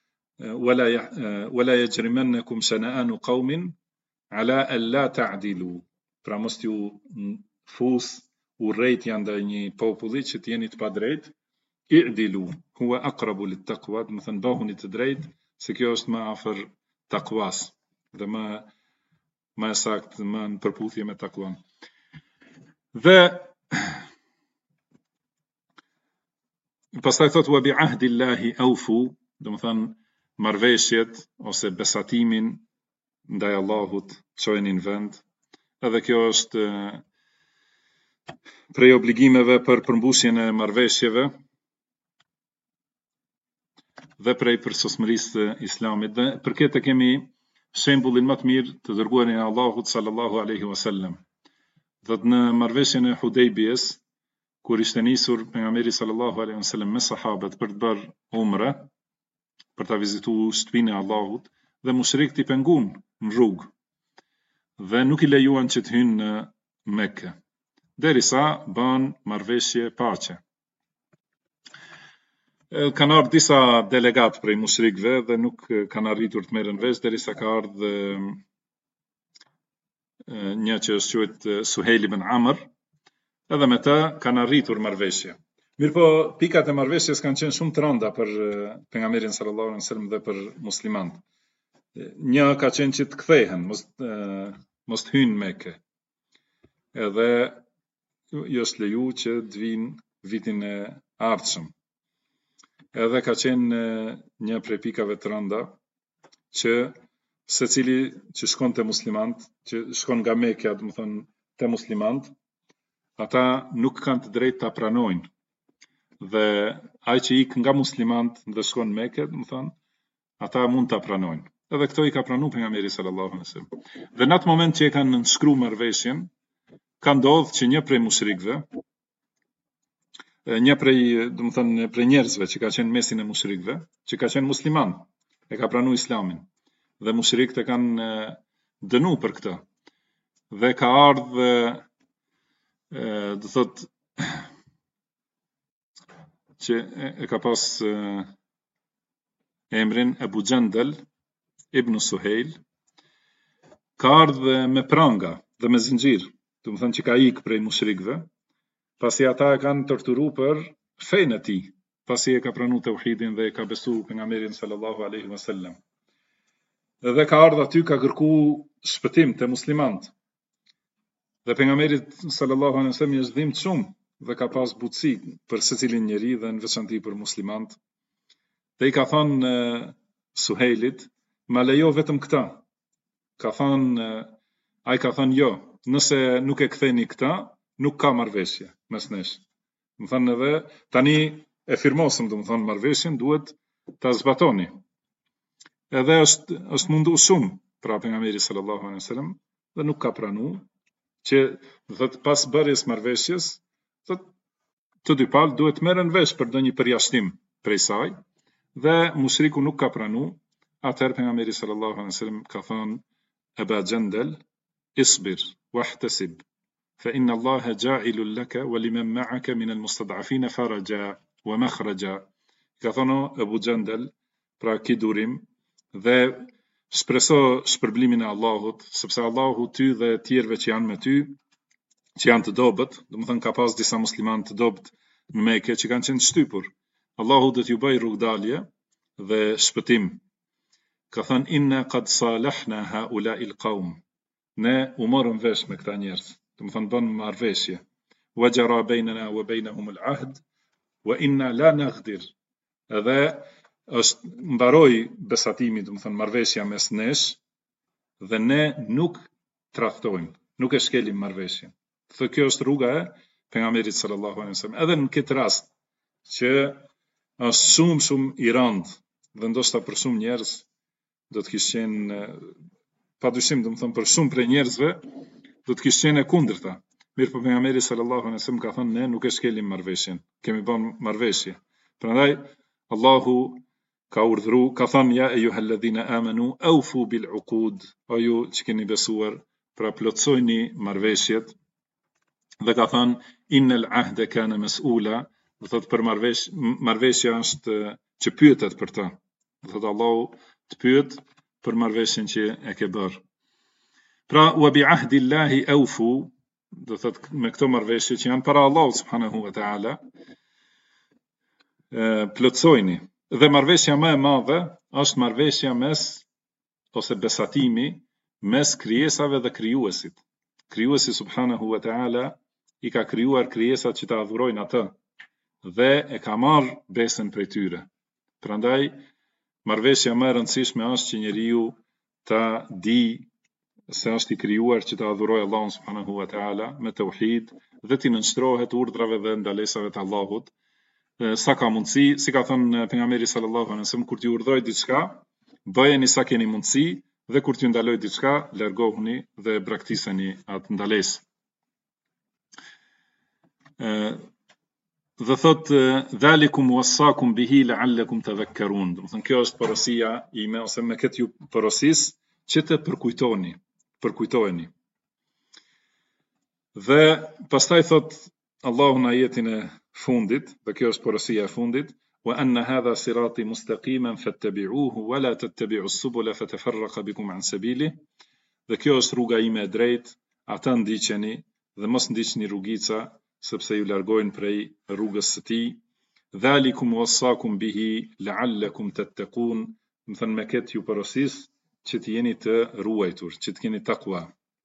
wala yajrimannakum shana'anu qaumin ala an la ta'dilu. Pra mos ju fus urrejtja ndaj një populli që të jeni të padrejtë, i'dilu huwa aqrabu lit taqwa, do të thënë bëhuni të drejtë, se kjo është më afër takwas. dhe më saktë, më në përputhje me takuan. Dhe pastaj thot wa bi ahdillahi awfu, do të thënë marrëveshjet ose besatimin ndaj Allahut çojeni në vend. Edhe kjo është prej obligimeve për përmbusjen e marrëveshjeve dhe prej përsosmërisë të Islamit. Dhe për këtë kemi shembullin më të mirë të dërguarin e Allahut sallallahu alaihi wasallam. Dhe në marrëveshjen e Hudejbijes, kur ishte nisur pejgamberi sallallahu alaihi wasallam me sahabët për të bërë umre, për ta vizituar shtëpinë e Allahut, dhe mushrikët i pengun në rrugë dhe nuk i lejuan që të hynë në Mekë, derisa ban marrëveshje paqe. Kanë ardhur disa delegat prej mushrikëve dhe nuk kanë arritur të merren vesh derisa ka ardhur një që është quajt Suhejl ibn Amr, edhe me të kanë arritur marrëveshje. Mirpo pikat e marrëveshjes kanë qenë shumë të rënda për pejgamberin sallallahu alaihi wasallam dhe për muslimanët. Një ka qenë që të kthehen, mos të hynë Mekë. Edhe jo është leju që të vinë vitin e ardhshëm. Edhe ka qenë një prej pikave të rënda që secili që shkon te muslimanët, që shkon nga Mekja, do të thonë te muslimanët, ata nuk kanë të drejtë ta pranojnë. Dhe ai që ik nga muslimanët dhe shkon në Mekë, do të thonë, ata mund ta pranojnë. Edhe këto i ka pranuar pejgamberi sallallahu alaihi wasallam. Dhe në atë moment që e kanë nënshkruar marrëveshjen, ka ndodhur që një prej mushrikëve, një prej, do të thënë, prej njerëzve që ka qenë mesin e mushrikëve, që ka qenë musliman, e ka pranuar Islamin. Dhe mushrikët e kanë dënuar për këtë. Dhe ka ardhur, do thotë, që e ka pas emrin Abu Jandal ibn Suhejl, ka ardhur me pranga dhe me zinxhir, do të thënë që ka ikë prej mushrikëve, pasi ata e kanë torturuar për fenë e tij, pasi e ka pranuar tauhidin dhe e ka besuar pejgamberin sallallahu alaihi wasallam. Dhe ka ardhur aty, ka kërkuar shpëtim te muslimanët. Dhe pejgamberi sallallahu alaihi wasallam është dhimbë shumë dhe ka pas butësi për secilin njeri dhe në veçanti për muslimanët. Dhe i ka thënë Suhejlit, ma lejo vetëm këta. Ka thënë, ai ka thënë jo, nëse nuk e ktheni këta, nuk ka marrëveshje mes nesh. Më thënë edhe, tani e firmosëm, do më thënë marrëveshjen, duhet ta zbatoni. Edhe është mundu shumë pra pejgamberi sallallahu alaihi wasallam dhe nuk ka pranuar që thotë pas bërjes marrëveshjes, thotë të dy palë duhet merren vesh për ndonjë përjashtim prej saj dhe mushriku nuk ka pranuar. Atëherë pejgamberi sallallahu alaihi wasallam ka thënë Aba Jandal, isbir wahtasib فإن الله جاعل لك ولمن معك من المستضعفين فرجا ومخرجا. Ka thënë Abu Jandal, pra ki durim dhe shpreso shpërblimin e Allahut, sepse Allahu ty dhe tjerëve që janë me ty, që janë të dobët, do të thënë ka pas disa muslimanë të dobët në Mekë që kanë qenë shtypur. Allahu do t'ju bëj rrugdalje dhe shpëtim. Ka thënë inna qad salahna haula'i al-qaum. Ne u morëm vesh me këta njerëz. Do të thënë bën marrëveshje. Wajara bainana wa bainahum al-ahd wa inna la naghdir. Edhe është mbaroi besatimi, do të thënë marrëveshja mes nesh dhe ne nuk tradhtojmë, nuk e shkelim marrëveshjen. Dhe kjo është rruga e pejgamberit sallallahu alaihi wasallam. Edhe në këtë rast që është shumë i rëndë dhe ndoshta për shumë njerëz do të kishte qenë padyshim, do të thënë për shumë prej njerëzve do të kishte qenë e kundërta. Mirë, po pejgamberi sallallahu alaihi wasallam ka thënë ne nuk e shkelim marrëveshjen, kemi bën marrëveshje. Prandaj Allahu ka urdhëruar, ka thënë ja ejuhalladhina amanu awfu bil uqud, o ju që keni besuar, pra plotsojini marrëveshjet. Dhe ka thënë innal ahda kana mas'ula, do thotë për marrëveshja është që pyetet për ta. Do thotë Allahu të pyet për marrëveshjen që e ke bërë. Pra wa bi ahdillahi awfu, do thotë me këto marrëveshje që janë para Allahut subhanahu wa taala, plotsojini. Dhe marrëveshja më e madhe është marrëveshja mes ose besatimi mes krijesave dhe krijuesit. Krijuesi subhanahu wa taala i ka krijuar krijesat që ta adhurojnë atë dhe e ka marrë besën prej tyre. Prandaj marrëveshja më e rëndësishme është që njeriu ta di se është i krijuar që ta adhurojë Allahun subhanahu wa taala me tauhid dhe të nënshtrohet urdhrave dhe ndalesave të Allahut. Sa ka mundësi, si ka thënë pejgamberi sallallahu alaihi wasallam, kur t'ju urdhëroj diçka, bëjeni sa keni mundësi, dhe kur t'ju ndaloj diçka, largohuni dhe braktiseni atë ndalesë. Dhe thot dhalikum wassakum bihi la'allakum tadhakkarun. Do të thënë kjo është porosia ime, ose me këtë ju porosis që të përkujtoheni. Dhe pastaj thot Allahu në ajetin e fundit, dhe kjo është porosia e fundit, wa anna hadha sirati mustaqiman fattabi'uhu wa la tattabi'u as-subula fatafarraqa bikum an sabilihi. Dhe kjo është rruga ime e drejtë, ata ndiqeni dhe mos ndiqni rrugica, sepse ju largojnë prej rrugës së tij. Dhalikum wassakum bihi la'allakum tattaqun. Do thënë me këtë ju porosis që të jeni të ruajtur, që të keni takwa.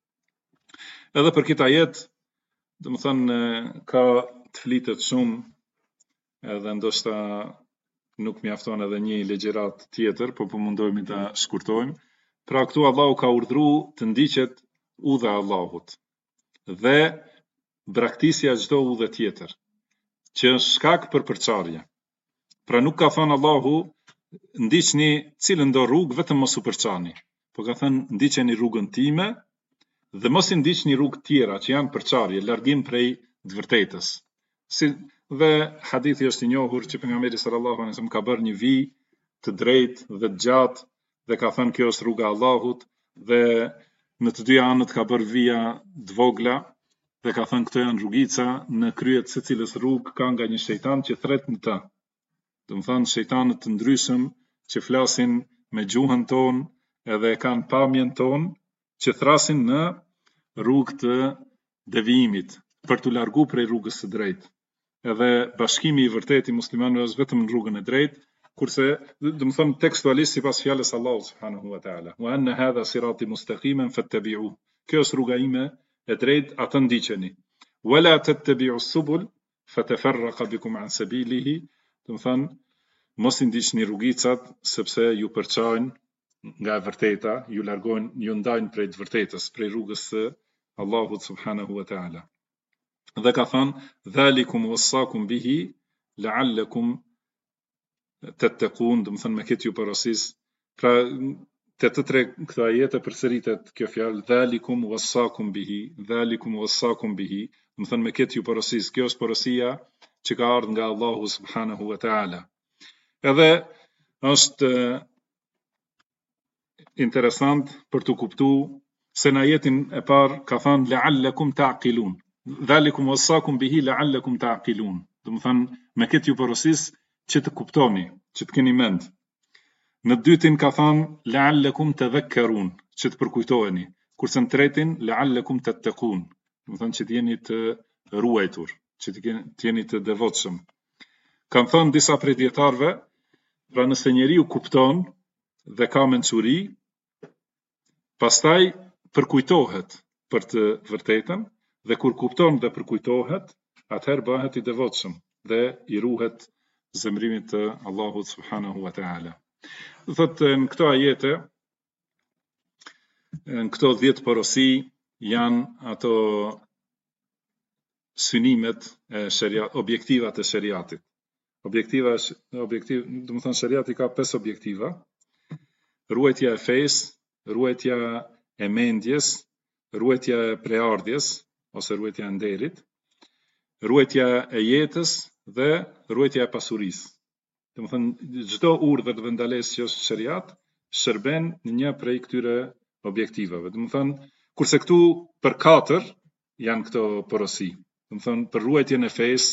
Edhe për këtë ajet, do të thënë ka të flitet shumë, edhe ndoshta nuk mjafton edhe një legjerat tjetër, po mundohemi ta shkurtojmë. Pra këtu Allahu ka urdhëruar të ndiqet udha e Allahut dhe braktisja çdo udhë tjetër, që është shkak për përçarje. Pra nuk ka thënë Allahu ndiqni cilën do rrugë, vetëm mos u përçani, po ka thënë ndiqeni rrugën time dhe mos i ndiqni rrugë tjera që janë përçarje, largim prej të vërtetës. Dhe hadithi është i njohur që pejgamberi sallallahu alaihi wasallam ka bërë një vijë të drejtë dhe të gjatë dhe ka thënë kjo është rruga e Allahut, dhe në të dy anët ka bërë vija të vogla dhe ka thënë këto janë rrugica, në kryet se cilës rrugë ka nga një shejtan që thret në ta. Do të thënë shejtanët të ndryshëm që flasin me gjuhën tonë edhe kanë pamjen tonë, që thrasin në rrugë të devijimit për të largu prej rrugës së drejtë. Edhe bashkimi i vërtetë i muslimanëve është vetëm në rrugën e drejtë, kurse do të thënë tekstualisht sipas fjalës Allahut subhanahu wa taala, wa anna hadha sirati mustaqiman fattabi'uhu. Kjo është rruga ime e drejtë, atë ndiqeni. Wala tattabi'u as-subul fatafarraqa bikum an sabilihi. Do të thënë mos i ndiqni rrugicat, sepse ju përçojnë nga e vërteta, ju largojnë, ju ndajnë prej të vërtetës, prej rrugës së Allahut subhanahu wa taala. Dhe ka thënë dhalikum wassakum bihi la'allakum tattaqun. Do të thënë me këtë ju porosis. Pra të tre këto ajete përsëritet kjo fjalë dhalikum wassakum bihi, dhalikum wassakum bihi. Do të thënë me këtë ju porosis. Kjo është porosia që ka ardhur nga Allahu subhanahu wa taala. Edhe është interesant për të kuptuar se në ajetin e parë ka thënë la'allakum ta'qilun. Dhalikum wassakum bihi la'allakum ta'qilun. Do të thënë me këtë ju porosis që të kuptoni, që të keni mend. Në dytin ka thënë la'allakum tadhakkarun, që të përkujtoheni. Kurse në tretin la'allakum tattaqun. Do të thënë që të jeni të ruajtur, që të jeni të devotshëm. Kanë thënë disa prej dietarëve, pra nëse njeriu kupton dhe ka mençuri, pastaj përkujtohet për të vërtetën, dhe kur kupton dhe përkujtohet, atëherë bëhet i devotshëm dhe i ruhet zemrimit të Allahut subhanahu wa taala. Thotë në këto ajete, në këto 10 porosi janë ato synimet e shariat, objektivat e shariatit. Objektiv, do të thënë shariati ka 5 objektiva: ruajtja e fesë, ruajtja e mendjes, ruajtja e preardhjes ose ruajtja e nderit, ruajtja e jetës dhe ruajtja e pasurisë. Do të thënë çdo urdhër dhe ndalesë që është shariat shërben në një prej këtyre objektivave. Do të thënë kurse këtu për 4 janë këto porosi. Do të thënë për ruajtjen e fesë,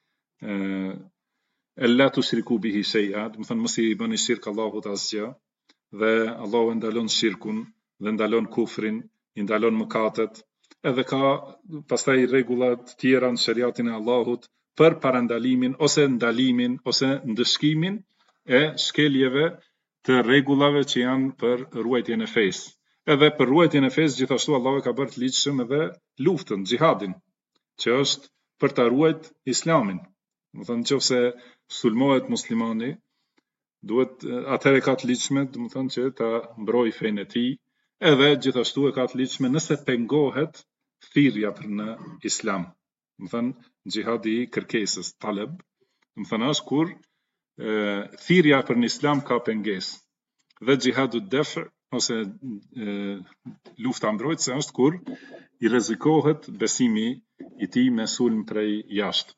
la tushriku bihi shay'a, do të thënë mos i bëni shirk Allahut asgjë, dhe Allahu ndalon shirkun dhe ndalon kufrin, i ndalon mëkatet. Edhe ka pastaj rregulla të tjera në shariatin e Allahut për parandalimin ose ndalimin ose ndëshkimin e shkeljeve të rregullave që janë për ruajtjen e fesë. Edhe për ruajtjen e fesë gjithashtu Allahu ka bërë të ligjshëm edhe luftën, xhihadin, që është për ta ruajt Islamin. Do të thënë nëse sulmohet muslimani, duhet atëherë ka të ligjshme, do të thënë që ta mbrojë fenë e tij, edhe gjithashtu e ka të ligjshme nëse pengohet thirrja për në Islam. Do të thënë xhihadi i kërkesës, talab, do të thënë është kur thirrja për në Islam ka pengesë. Dhe xhihadu def' ose lufta mbrojtëse është kur i rrezikohet besimi i tij me sulm prej jashtë.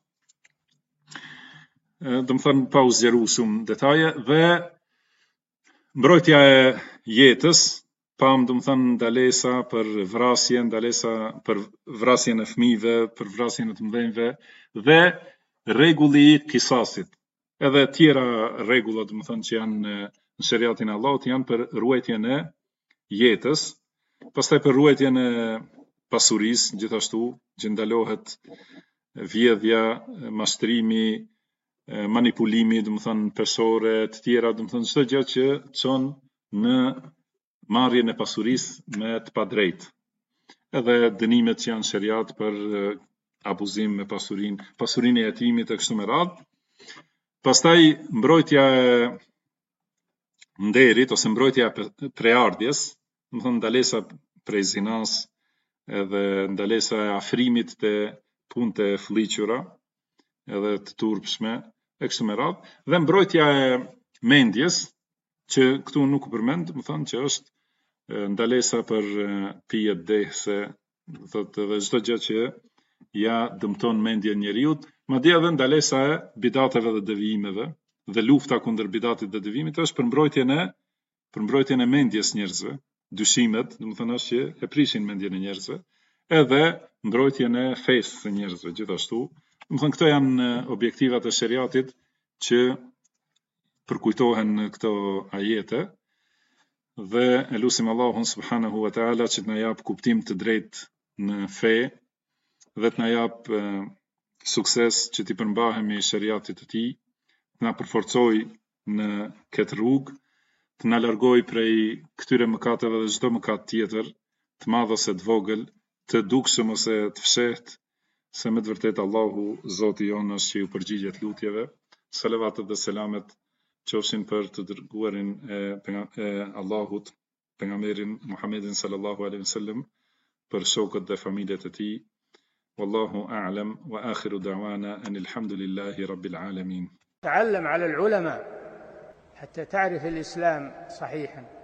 Do të thënë pa u zgjeru shumë detaje, dhe mbrojtja e jetës, pam do të thënë ndalesa për vrasje, ndalesa për vrasjen e fëmijëve, për vrasjen e të mëdhenjve, dhe rregulli i kisasit. Edhe tjera rregulla do të thënë që janë në shariatin e Allahut janë për ruajtjen e jetës, pastaj për ruajtjen e pasurisë, gjithashtu që ndalohet vjedhja, mashtrimi, manipulimi, do të thënë persore, të tjera, do të thënë çdo gjë që çon në marrjen e pasurisë me të padrejtë. Edhe dënimet që janë shariat për abuzim me pasurinë e jetimit e kështu me radhë. Pastaj mbrojtja e nderit ose mbrojtja e preardhjes, do të thënë ndalesa prej zinas, edhe ndalesa e afrimit të punët e fëlliqura, edhe të turpshme, e kështu me radhë, dhe mbrojtja e mendjes, që këtu nuk u përmend, do të thënë që është ndalesa për pijet dehse, do thotë edhe çdo gjë që ja dëmton mendjen e njeriut, madje edhe ndalesa e bidateve dhe devijimeve, dhe lufta kundër bidatit dhe devijimit është për mbrojtjen e mendjes njerëzve, dyshimet, do të thënë është që e prishin mendjen e njerëzve, edhe mbrojtjen e fesë së njerëzve gjithashtu. Do të thënë këto janë objektivat e shariatit që përkujtohen në këto ajete, dhe e lutim Allahun subhanahu wa taala që të na jap kuptim të drejtë në fe, dhe të na jap sukses që t'i përmbahemi shariatit të tij, të na përforcoj në këtë rrugë, të na largoj prej këtyre mëkateve dhe çdo mëkat tjetër, të madh ose të vogël, të dukshëm ose të fshehtë, se me të vërtetë Allahu Zoti jon është që ju përgjigjet lutjeve. Salavatet dhe selamet qofshin për të dërguarin e Allahut, pejgamberin Muhammedin sallallahu alaihi wasallam, për shokët dhe familjet e tij. Wallahu a'lam wa akhiru da'wana anil hamdulillahi rabbil alamin. تعلم على العلماء حتى تعرف الإسلام صحيحا.